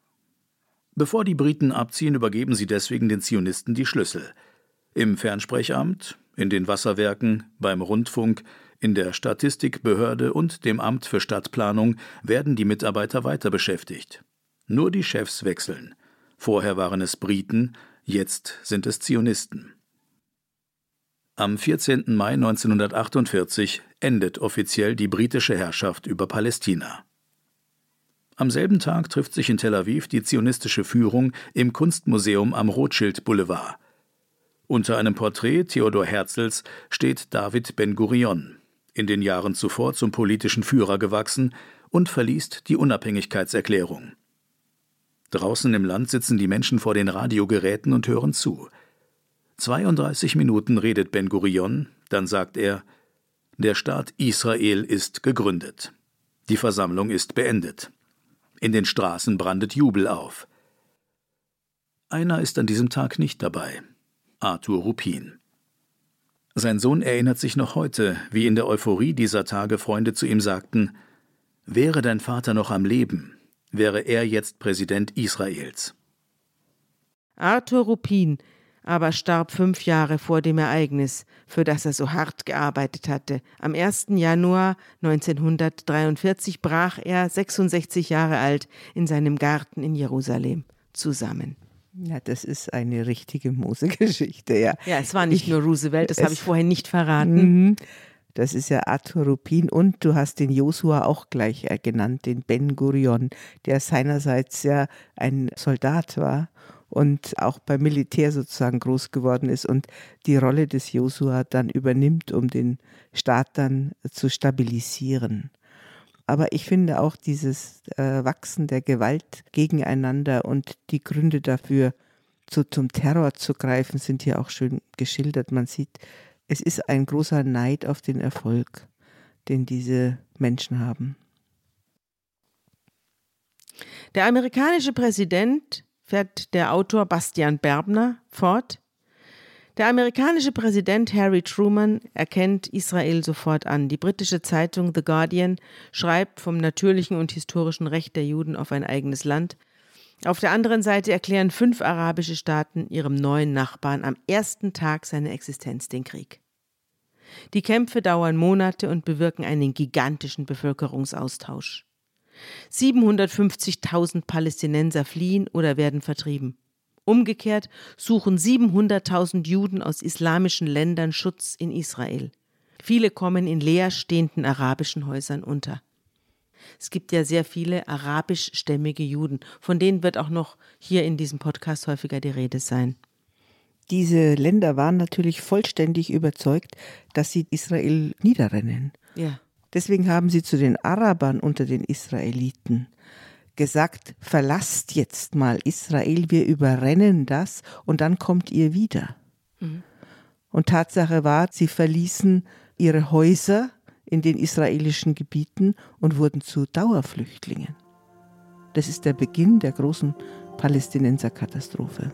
Bevor die Briten abziehen, übergeben sie deswegen den Zionisten die Schlüssel. Im Fernsprechamt, in den Wasserwerken, beim Rundfunk, in der Statistikbehörde und dem Amt für Stadtplanung werden die Mitarbeiter weiter beschäftigt. Nur die Chefs wechseln. Vorher waren es Briten, jetzt sind es Zionisten. Am 14. Mai 1948 endet offiziell die britische Herrschaft über Palästina. Am selben Tag trifft sich in Tel Aviv die zionistische Führung im Kunstmuseum am Rothschild Boulevard. Unter einem Porträt Theodor Herzls steht David Ben-Gurion, in den Jahren zuvor zum politischen Führer gewachsen, und verliest die Unabhängigkeitserklärung. Draußen im Land sitzen die Menschen vor den Radiogeräten und hören zu. 32 Minuten redet Ben-Gurion, dann sagt er: Der Staat Israel ist gegründet. Die Versammlung ist beendet. In den Straßen brandet Jubel auf. Einer ist an diesem Tag nicht dabei: Arthur Ruppin. Sein Sohn erinnert sich noch heute, wie in der Euphorie dieser Tage Freunde zu ihm sagten: Wäre dein Vater noch am Leben, wäre er jetzt Präsident Israels. Arthur Ruppin aber starb 5 Jahre vor dem Ereignis, für das er so hart gearbeitet hatte. Am 1. Januar 1943 brach er, 66 Jahre alt, in seinem Garten in Jerusalem zusammen. Ja, das ist eine richtige Mose-Geschichte, ja. Ja, es war nicht nur Roosevelt, das habe ich vorher nicht verraten. Das ist ja Arthur Ruppin und du hast den Josua auch gleich genannt, den Ben Gurion, der seinerseits ja ein Soldat war und auch beim Militär sozusagen groß geworden ist und die Rolle des Josua dann übernimmt, um den Staat dann zu stabilisieren. Aber ich finde auch dieses Wachsen der Gewalt gegeneinander und die Gründe dafür, zum Terror zu greifen, sind hier auch schön geschildert. Man sieht, es ist ein großer Neid auf den Erfolg, den diese Menschen haben. Der amerikanische Präsident, fährt der Autor Bastian Berbner fort, der amerikanische Präsident Harry Truman erkennt Israel sofort an. Die britische Zeitung The Guardian schreibt vom natürlichen und historischen Recht der Juden auf ein eigenes Land. Auf der anderen Seite erklären 5 arabische Staaten ihrem neuen Nachbarn am ersten Tag seiner Existenz den Krieg. Die Kämpfe dauern Monate und bewirken einen gigantischen Bevölkerungsaustausch. 750.000 Palästinenser fliehen oder werden vertrieben. Umgekehrt suchen 700.000 Juden aus islamischen Ländern Schutz in Israel. Viele kommen in leer stehenden arabischen Häusern unter. Es gibt ja sehr viele arabischstämmige Juden, von denen wird auch noch hier in diesem Podcast häufiger die Rede sein. Diese Länder waren natürlich vollständig überzeugt, dass sie Israel niederrennen. Ja. Deswegen haben sie zu den Arabern unter den Israeliten gesagt, verlasst jetzt mal Israel, wir überrennen das und dann kommt ihr wieder. Und Tatsache war, sie verließen ihre Häuser in den israelischen Gebieten und wurden zu Dauerflüchtlingen. Das ist der Beginn der großen Palästinenserkatastrophe.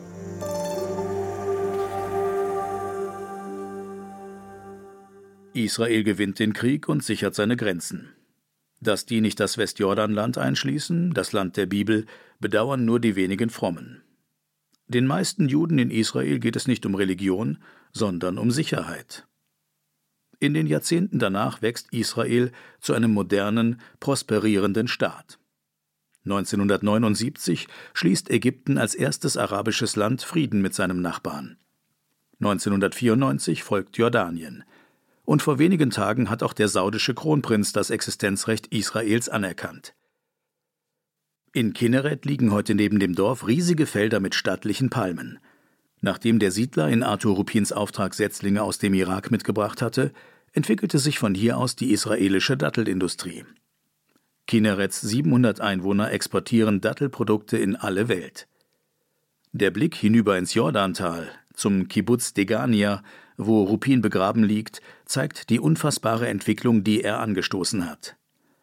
Israel gewinnt den Krieg und sichert seine Grenzen. Dass die nicht das Westjordanland einschließen, das Land der Bibel, bedauern nur die wenigen Frommen. Den meisten Juden in Israel geht es nicht um Religion, sondern um Sicherheit. In den Jahrzehnten danach wächst Israel zu einem modernen, prosperierenden Staat. 1979 schließt Ägypten als erstes arabisches Land Frieden mit seinem Nachbarn. 1994 folgt Jordanien. Und vor wenigen Tagen hat auch der saudische Kronprinz das Existenzrecht Israels anerkannt. In Kinneret liegen heute neben dem Dorf riesige Felder mit stattlichen Palmen. Nachdem der Siedler in Arthur Ruppins Auftrag Setzlinge aus dem Irak mitgebracht hatte, entwickelte sich von hier aus die israelische Dattelindustrie. Kinnerets 700 Einwohner exportieren Dattelprodukte in alle Welt. Der Blick hinüber ins Jordantal, zum Kibbuz Degania, wo Ruppin begraben liegt, zeigt die unfassbare Entwicklung, die er angestoßen hat.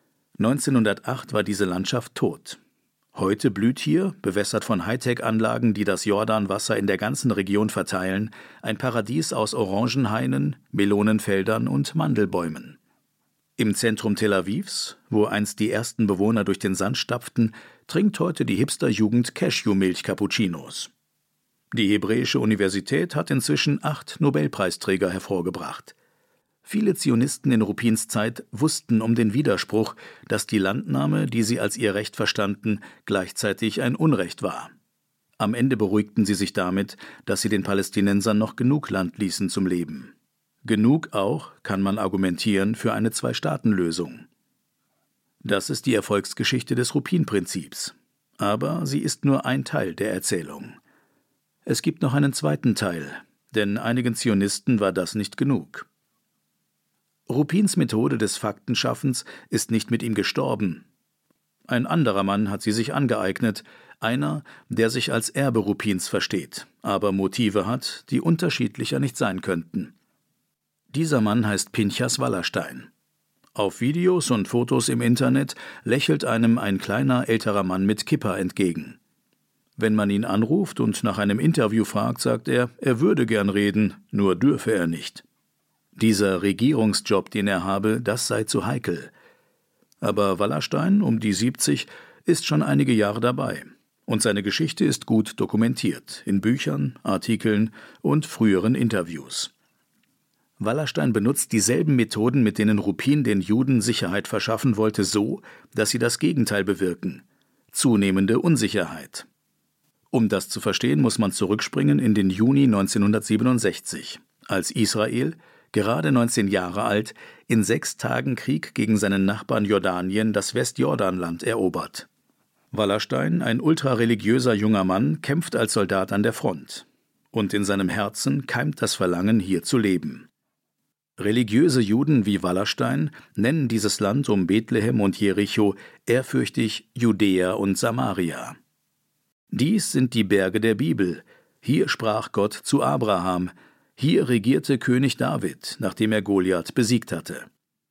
1908 war diese Landschaft tot. Heute blüht hier, bewässert von Hightech-Anlagen, die das Jordanwasser in der ganzen Region verteilen, ein Paradies aus Orangenhainen, Melonenfeldern und Mandelbäumen. Im Zentrum Tel Avivs, wo einst die ersten Bewohner durch den Sand stapften, trinkt heute die Hipsterjugend Cashew-Milch-Cappuccinos. Die Hebräische Universität hat inzwischen 8 Nobelpreisträger hervorgebracht. Viele Zionisten in Ruppins Zeit wussten um den Widerspruch, dass die Landnahme, die sie als ihr Recht verstanden, gleichzeitig ein Unrecht war. Am Ende beruhigten sie sich damit, dass sie den Palästinensern noch genug Land ließen zum Leben. Genug auch, kann man argumentieren, für eine Zwei-Staaten-Lösung. Das ist die Erfolgsgeschichte des Ruppin-Prinzips. Aber sie ist nur ein Teil der Erzählung. Es gibt noch einen zweiten Teil, denn einigen Zionisten war das nicht genug. Ruppins Methode des Faktenschaffens ist nicht mit ihm gestorben. Ein anderer Mann hat sie sich angeeignet, einer, der sich als Erbe Ruppins versteht, aber Motive hat, die unterschiedlicher nicht sein könnten. Dieser Mann heißt Pinchas Wallerstein. Auf Videos und Fotos im Internet lächelt einem ein kleiner, älterer Mann mit Kippa entgegen. Wenn man ihn anruft und nach einem Interview fragt, sagt er würde gern reden, nur dürfe er nicht. Dieser Regierungsjob, den er habe, das sei zu heikel. Aber Wallerstein, um die 70, ist schon einige Jahre dabei. Und seine Geschichte ist gut dokumentiert, in Büchern, Artikeln und früheren Interviews. Wallerstein benutzt dieselben Methoden, mit denen Ruppin den Juden Sicherheit verschaffen wollte, so, dass sie das Gegenteil bewirken: zunehmende Unsicherheit. Um das zu verstehen, muss man zurückspringen in den Juni 1967, als Israel, gerade 19 Jahre alt, in 6 Tagen Krieg gegen seinen Nachbarn Jordanien das Westjordanland erobert. Wallerstein, ein ultrareligiöser junger Mann, kämpft als Soldat an der Front. Und in seinem Herzen keimt das Verlangen, hier zu leben. Religiöse Juden wie Wallerstein nennen dieses Land um Bethlehem und Jericho ehrfürchtig Judäa und Samaria. Dies sind die Berge der Bibel. Hier sprach Gott zu Abraham. Hier regierte König David, nachdem er Goliath besiegt hatte.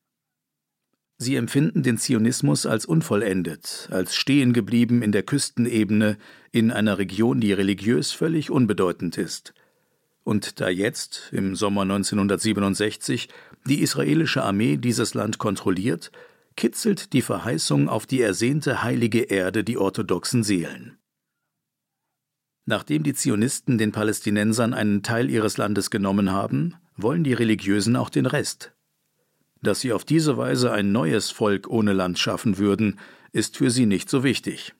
Sie empfinden den Zionismus als unvollendet, als stehen geblieben in der Küstenebene, in einer Region, die religiös völlig unbedeutend ist. Und da jetzt, im Sommer 1967, die israelische Armee dieses Land kontrolliert, kitzelt die Verheißung auf die ersehnte heilige Erde die orthodoxen Seelen. Nachdem die Zionisten den Palästinensern einen Teil ihres Landes genommen haben, wollen die Religiösen auch den Rest. Dass sie auf diese Weise ein neues Volk ohne Land schaffen würden, ist für sie nicht so wichtig.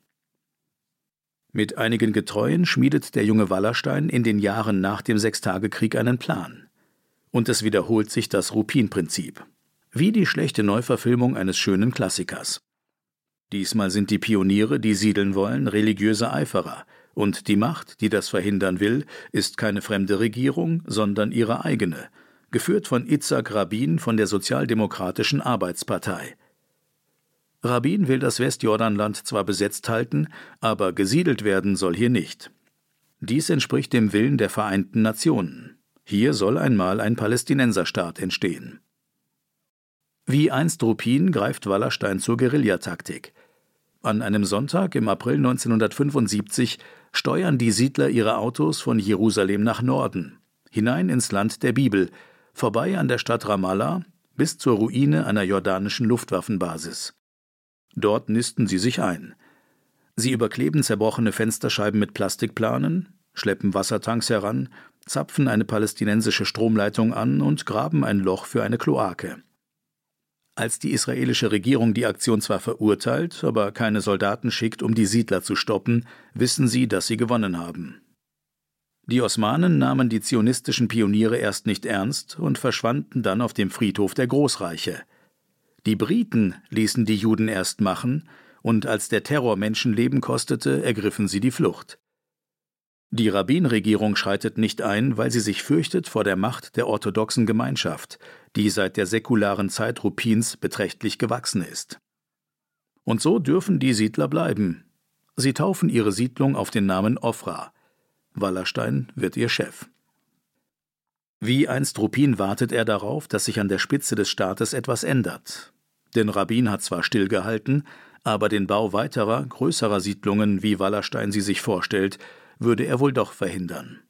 Mit einigen Getreuen schmiedet der junge Wallerstein in den Jahren nach dem Sechstagekrieg einen Plan. Und es wiederholt sich das Rupin-Prinzip. Wie die schlechte Neuverfilmung eines schönen Klassikers. Diesmal sind die Pioniere, die siedeln wollen, religiöse Eiferer. Und die Macht, die das verhindern will, ist keine fremde Regierung, sondern ihre eigene, geführt von Itzhak Rabin von der Sozialdemokratischen Arbeitspartei. Rabin will das Westjordanland zwar besetzt halten, aber gesiedelt werden soll hier nicht. Dies entspricht dem Willen der Vereinten Nationen. Hier soll einmal ein Palästinenserstaat entstehen. Wie einst Rupin greift Wallerstein zur Guerillataktik. An einem Sonntag im April 1975 steuern die Siedler ihre Autos von Jerusalem nach Norden, hinein ins Land der Bibel, vorbei an der Stadt Ramallah bis zur Ruine einer jordanischen Luftwaffenbasis. Dort nisten sie sich ein. Sie überkleben zerbrochene Fensterscheiben mit Plastikplanen, schleppen Wassertanks heran, zapfen eine palästinensische Stromleitung an und graben ein Loch für eine Kloake. Als die israelische Regierung die Aktion zwar verurteilt, aber keine Soldaten schickt, um die Siedler zu stoppen, wissen sie, dass sie gewonnen haben. Die Osmanen nahmen die zionistischen Pioniere erst nicht ernst und verschwanden dann auf dem Friedhof der Großreiche. Die Briten ließen die Juden erst machen, und als der Terror Menschenleben kostete, ergriffen sie die Flucht. Die Rabin-Regierung schreitet nicht ein, weil sie sich fürchtet vor der Macht der orthodoxen Gemeinschaft, die seit der säkularen Zeit Rupins beträchtlich gewachsen ist. Und so dürfen die Siedler bleiben. Sie taufen ihre Siedlung auf den Namen Ofra. Wallerstein wird ihr Chef. Wie einst Rupin wartet er darauf, dass sich an der Spitze des Staates etwas ändert. Denn Rabin hat zwar stillgehalten, aber den Bau weiterer, größerer Siedlungen, wie Wallerstein sie sich vorstellt, würde er wohl doch verhindern.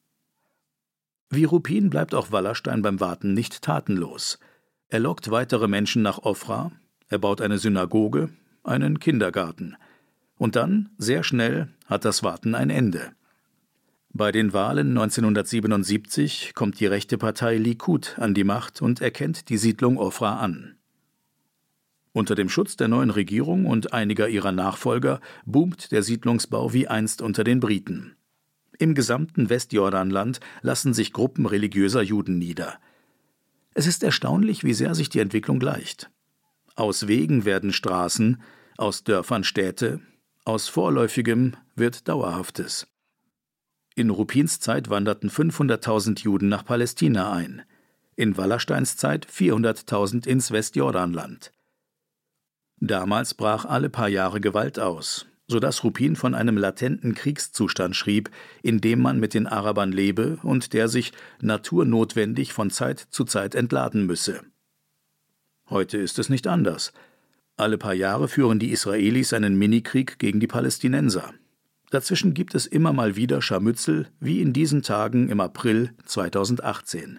Wie Rupin bleibt auch Wallerstein beim Warten nicht tatenlos. Er lockt weitere Menschen nach Ofra, er baut eine Synagoge, einen Kindergarten. Und dann, sehr schnell, hat das Warten ein Ende. Bei den Wahlen 1977 kommt die rechte Partei Likud an die Macht und erkennt die Siedlung Ofra an. Unter dem Schutz der neuen Regierung und einiger ihrer Nachfolger boomt der Siedlungsbau wie einst unter den Briten. Im gesamten Westjordanland lassen sich Gruppen religiöser Juden nieder. Es ist erstaunlich, wie sehr sich die Entwicklung gleicht. Aus Wegen werden Straßen, aus Dörfern Städte, aus Vorläufigem wird Dauerhaftes. In Rupins Zeit wanderten 500.000 Juden nach Palästina ein, in Wallersteins Zeit 400.000 ins Westjordanland. Damals brach alle paar Jahre Gewalt aus, sodass Rupin von einem latenten Kriegszustand schrieb, in dem man mit den Arabern lebe und der sich naturnotwendig von Zeit zu Zeit entladen müsse. Heute ist es nicht anders. Alle paar Jahre führen die Israelis einen Minikrieg gegen die Palästinenser. Dazwischen gibt es immer mal wieder Scharmützel, wie in diesen Tagen im April 2018.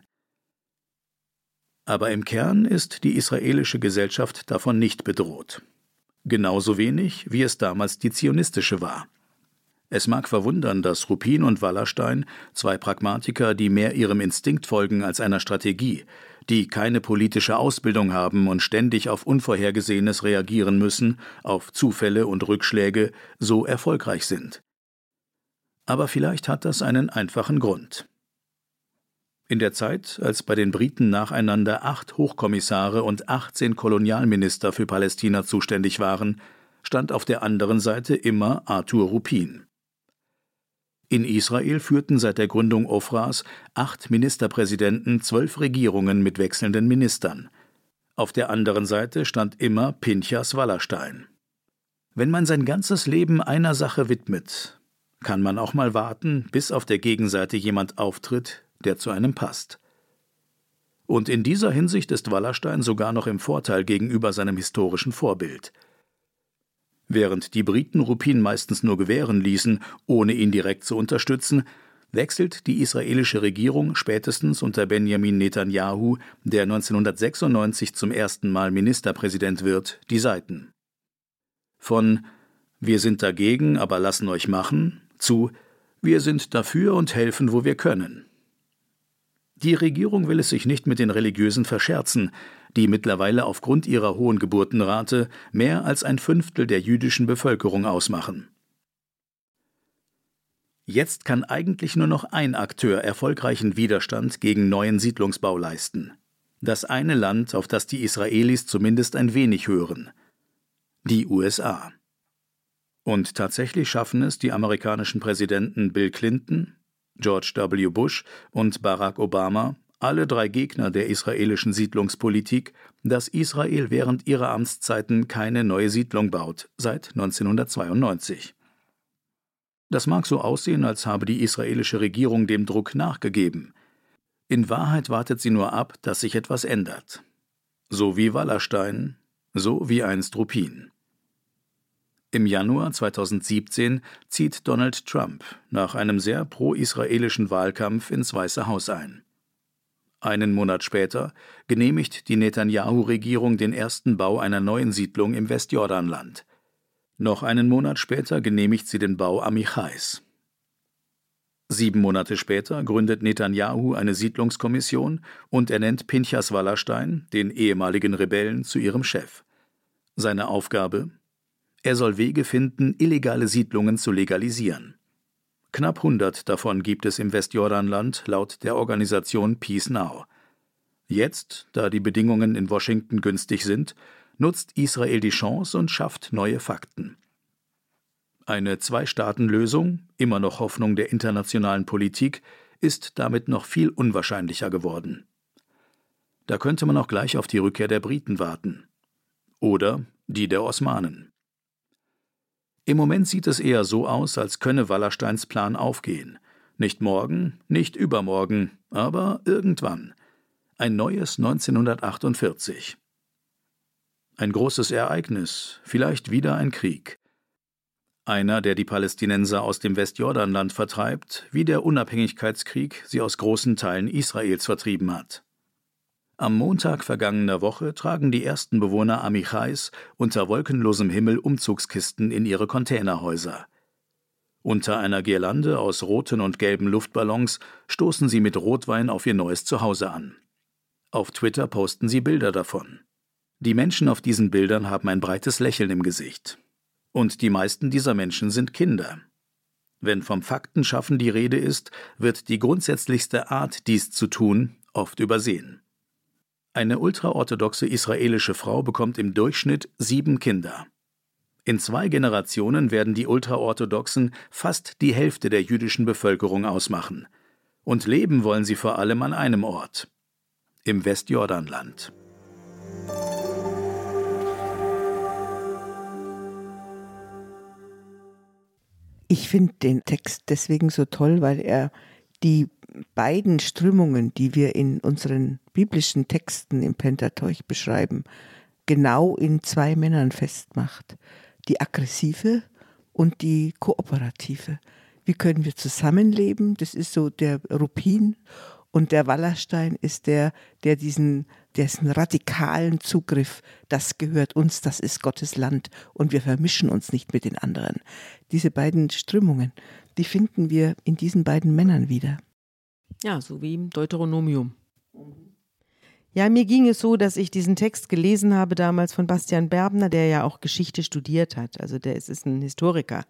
Aber im Kern ist die israelische Gesellschaft davon nicht bedroht. Genauso wenig, wie es damals die zionistische war. Es mag verwundern, dass Rupin und Wallerstein, zwei Pragmatiker, die mehr ihrem Instinkt folgen als einer Strategie, die keine politische Ausbildung haben und ständig auf Unvorhergesehenes reagieren müssen, auf Zufälle und Rückschläge, so erfolgreich sind. Aber vielleicht hat das einen einfachen Grund. In der Zeit, als bei den Briten nacheinander 8 Hochkommissare und 18 Kolonialminister für Palästina zuständig waren, stand auf der anderen Seite immer Arthur Rupin. In Israel führten seit der Gründung Ofras 8 Ministerpräsidenten 12 Regierungen mit wechselnden Ministern. Auf der anderen Seite stand immer Pinchas Wallerstein. Wenn man sein ganzes Leben einer Sache widmet, kann man auch mal warten, bis auf der Gegenseite jemand auftritt, der zu einem passt. Und in dieser Hinsicht ist Wallerstein sogar noch im Vorteil gegenüber seinem historischen Vorbild. Während die Briten Rupin meistens nur gewähren ließen, ohne ihn direkt zu unterstützen, wechselt die israelische Regierung spätestens unter Benjamin Netanyahu, der 1996 zum ersten Mal Ministerpräsident wird, die Seiten. Von »Wir sind dagegen, aber lassen euch machen« zu »Wir sind dafür und helfen, wo wir können«. Die Regierung will es sich nicht mit den Religiösen verscherzen, die mittlerweile aufgrund ihrer hohen Geburtenrate mehr als 1/5 der jüdischen Bevölkerung ausmachen. Jetzt kann eigentlich nur noch ein Akteur erfolgreichen Widerstand gegen neuen Siedlungsbau leisten. Das eine Land, auf das die Israelis zumindest ein wenig hören: die USA. Und tatsächlich schaffen es die amerikanischen Präsidenten Bill Clinton, George W. Bush und Barack Obama, alle 3 Gegner der israelischen Siedlungspolitik, dass Israel während ihrer Amtszeiten keine neue Siedlung baut, seit 1992. Das mag so aussehen, als habe die israelische Regierung dem Druck nachgegeben. In Wahrheit wartet sie nur ab, dass sich etwas ändert. So wie Wallerstein, so wie einst Rupin. Im Januar 2017 zieht Donald Trump nach einem sehr pro-israelischen Wahlkampf ins Weiße Haus ein. Einen Monat später genehmigt die Netanyahu-Regierung den ersten Bau einer neuen Siedlung im Westjordanland. Noch einen Monat später genehmigt sie den Bau Amichais. 7 Monate später gründet Netanyahu eine Siedlungskommission und ernennt Pinchas Wallerstein, den ehemaligen Rebellen, zu ihrem Chef. Seine Aufgabe: Er soll Wege finden, illegale Siedlungen zu legalisieren. Knapp 100 davon gibt es im Westjordanland laut der Organisation Peace Now. Jetzt, da die Bedingungen in Washington günstig sind, nutzt Israel die Chance und schafft neue Fakten. Eine 2-Staaten-Lösung, immer noch Hoffnung der internationalen Politik, ist damit noch viel unwahrscheinlicher geworden. Da könnte man auch gleich auf die Rückkehr der Briten warten. Oder die der Osmanen. Im Moment sieht es eher so aus, als könne Wallersteins Plan aufgehen. Nicht morgen, nicht übermorgen, aber irgendwann. Ein neues 1948. Ein großes Ereignis, vielleicht wieder ein Krieg. Einer, der die Palästinenser aus dem Westjordanland vertreibt, wie der Unabhängigkeitskrieg sie aus großen Teilen Israels vertrieben hat. Am Montag vergangener Woche tragen die ersten Bewohner Amichais unter wolkenlosem Himmel Umzugskisten in ihre Containerhäuser. Unter einer Girlande aus roten und gelben Luftballons stoßen sie mit Rotwein auf ihr neues Zuhause an. Auf Twitter posten sie Bilder davon. Die Menschen auf diesen Bildern haben ein breites Lächeln im Gesicht. Und die meisten dieser Menschen sind Kinder. Wenn vom Faktenschaffen die Rede ist, wird die grundsätzlichste Art, dies zu tun, oft übersehen. Eine ultraorthodoxe israelische Frau bekommt im Durchschnitt 7 Kinder. In 2 Generationen werden die Ultraorthodoxen fast die Hälfte der jüdischen Bevölkerung ausmachen. Und leben wollen sie vor allem an einem Ort: im Westjordanland. Ich finde den Text deswegen so toll, weil er die beiden Strömungen, die wir in unseren biblischen Texten im Pentateuch beschreiben, genau in 2 Männern festmacht. Die aggressive und die kooperative. Wie können wir zusammenleben? Das ist so der Rupin. Und der Wallerstein ist der dessen radikalen Zugriff, das gehört uns, das ist Gottes Land und wir vermischen uns nicht mit den anderen. Diese beiden Strömungen, die finden wir in diesen beiden Männern wieder. Ja, so wie im Deuteronomium. Ja, mir ging es so, dass ich diesen Text gelesen habe damals von Bastian Berbner, der ja auch Geschichte studiert hat. Also der ist ein Historiker.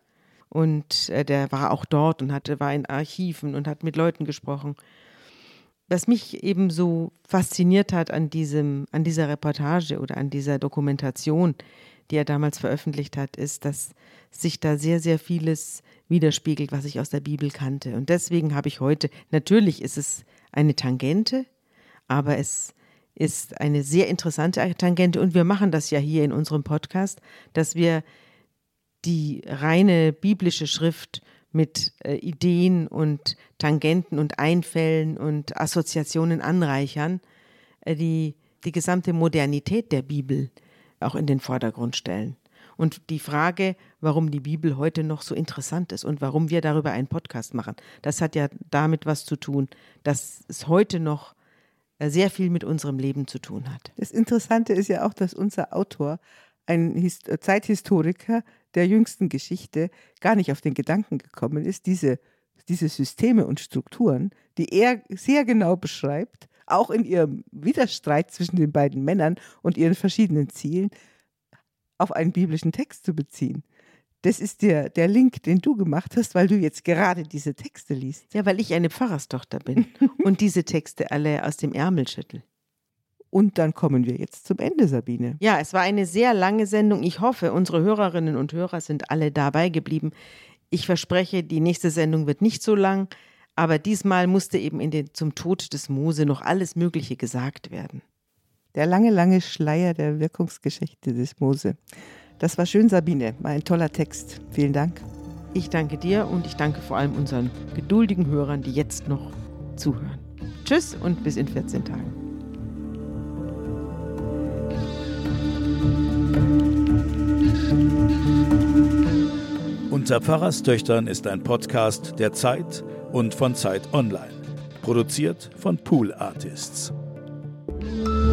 Und der war auch dort und war in Archiven und hat mit Leuten gesprochen. Was mich eben so fasziniert hat an dieser Reportage oder an dieser Dokumentation, die er damals veröffentlicht hat, ist, dass sich da sehr, sehr vieles widerspiegelt, was ich aus der Bibel kannte. Und deswegen habe ich heute, natürlich ist es eine Tangente, aber es ist eine sehr interessante Tangente und wir machen das ja hier in unserem Podcast, dass wir die reine biblische Schrift mit Ideen und Tangenten und Einfällen und Assoziationen anreichern, die gesamte Modernität der Bibel auch in den Vordergrund stellen. Und die Frage, warum die Bibel heute noch so interessant ist und warum wir darüber einen Podcast machen, das hat ja damit was zu tun, dass es heute noch sehr viel mit unserem Leben zu tun hat. Das Interessante ist ja auch, dass unser Autor, ein Zeithistoriker der jüngsten Geschichte, gar nicht auf den Gedanken gekommen ist, diese Systeme und Strukturen, die er sehr genau beschreibt, auch in ihrem Widerstreit zwischen den beiden Männern und ihren verschiedenen Zielen, auf einen biblischen Text zu beziehen. Das ist der Link, den du gemacht hast, weil du jetzt gerade diese Texte liest. Ja, weil ich eine Pfarrerstochter bin und diese Texte alle aus dem Ärmel schüttel. Und dann kommen wir jetzt zum Ende, Sabine. Ja, es war eine sehr lange Sendung. Ich hoffe, unsere Hörerinnen und Hörer sind alle dabei geblieben. Ich verspreche, die nächste Sendung wird nicht so lang, aber diesmal musste eben zum Tod des Mose noch alles Mögliche gesagt werden. Der lange, lange Schleier der Wirkungsgeschichte des Mose. Das war schön, Sabine. War ein toller Text. Vielen Dank. Ich danke dir und ich danke vor allem unseren geduldigen Hörern, die jetzt noch zuhören. Tschüss und bis in 14 Tagen. Unter Pfarrerstöchtern ist ein Podcast der Zeit und von Zeit Online. Produziert von Pool Artists.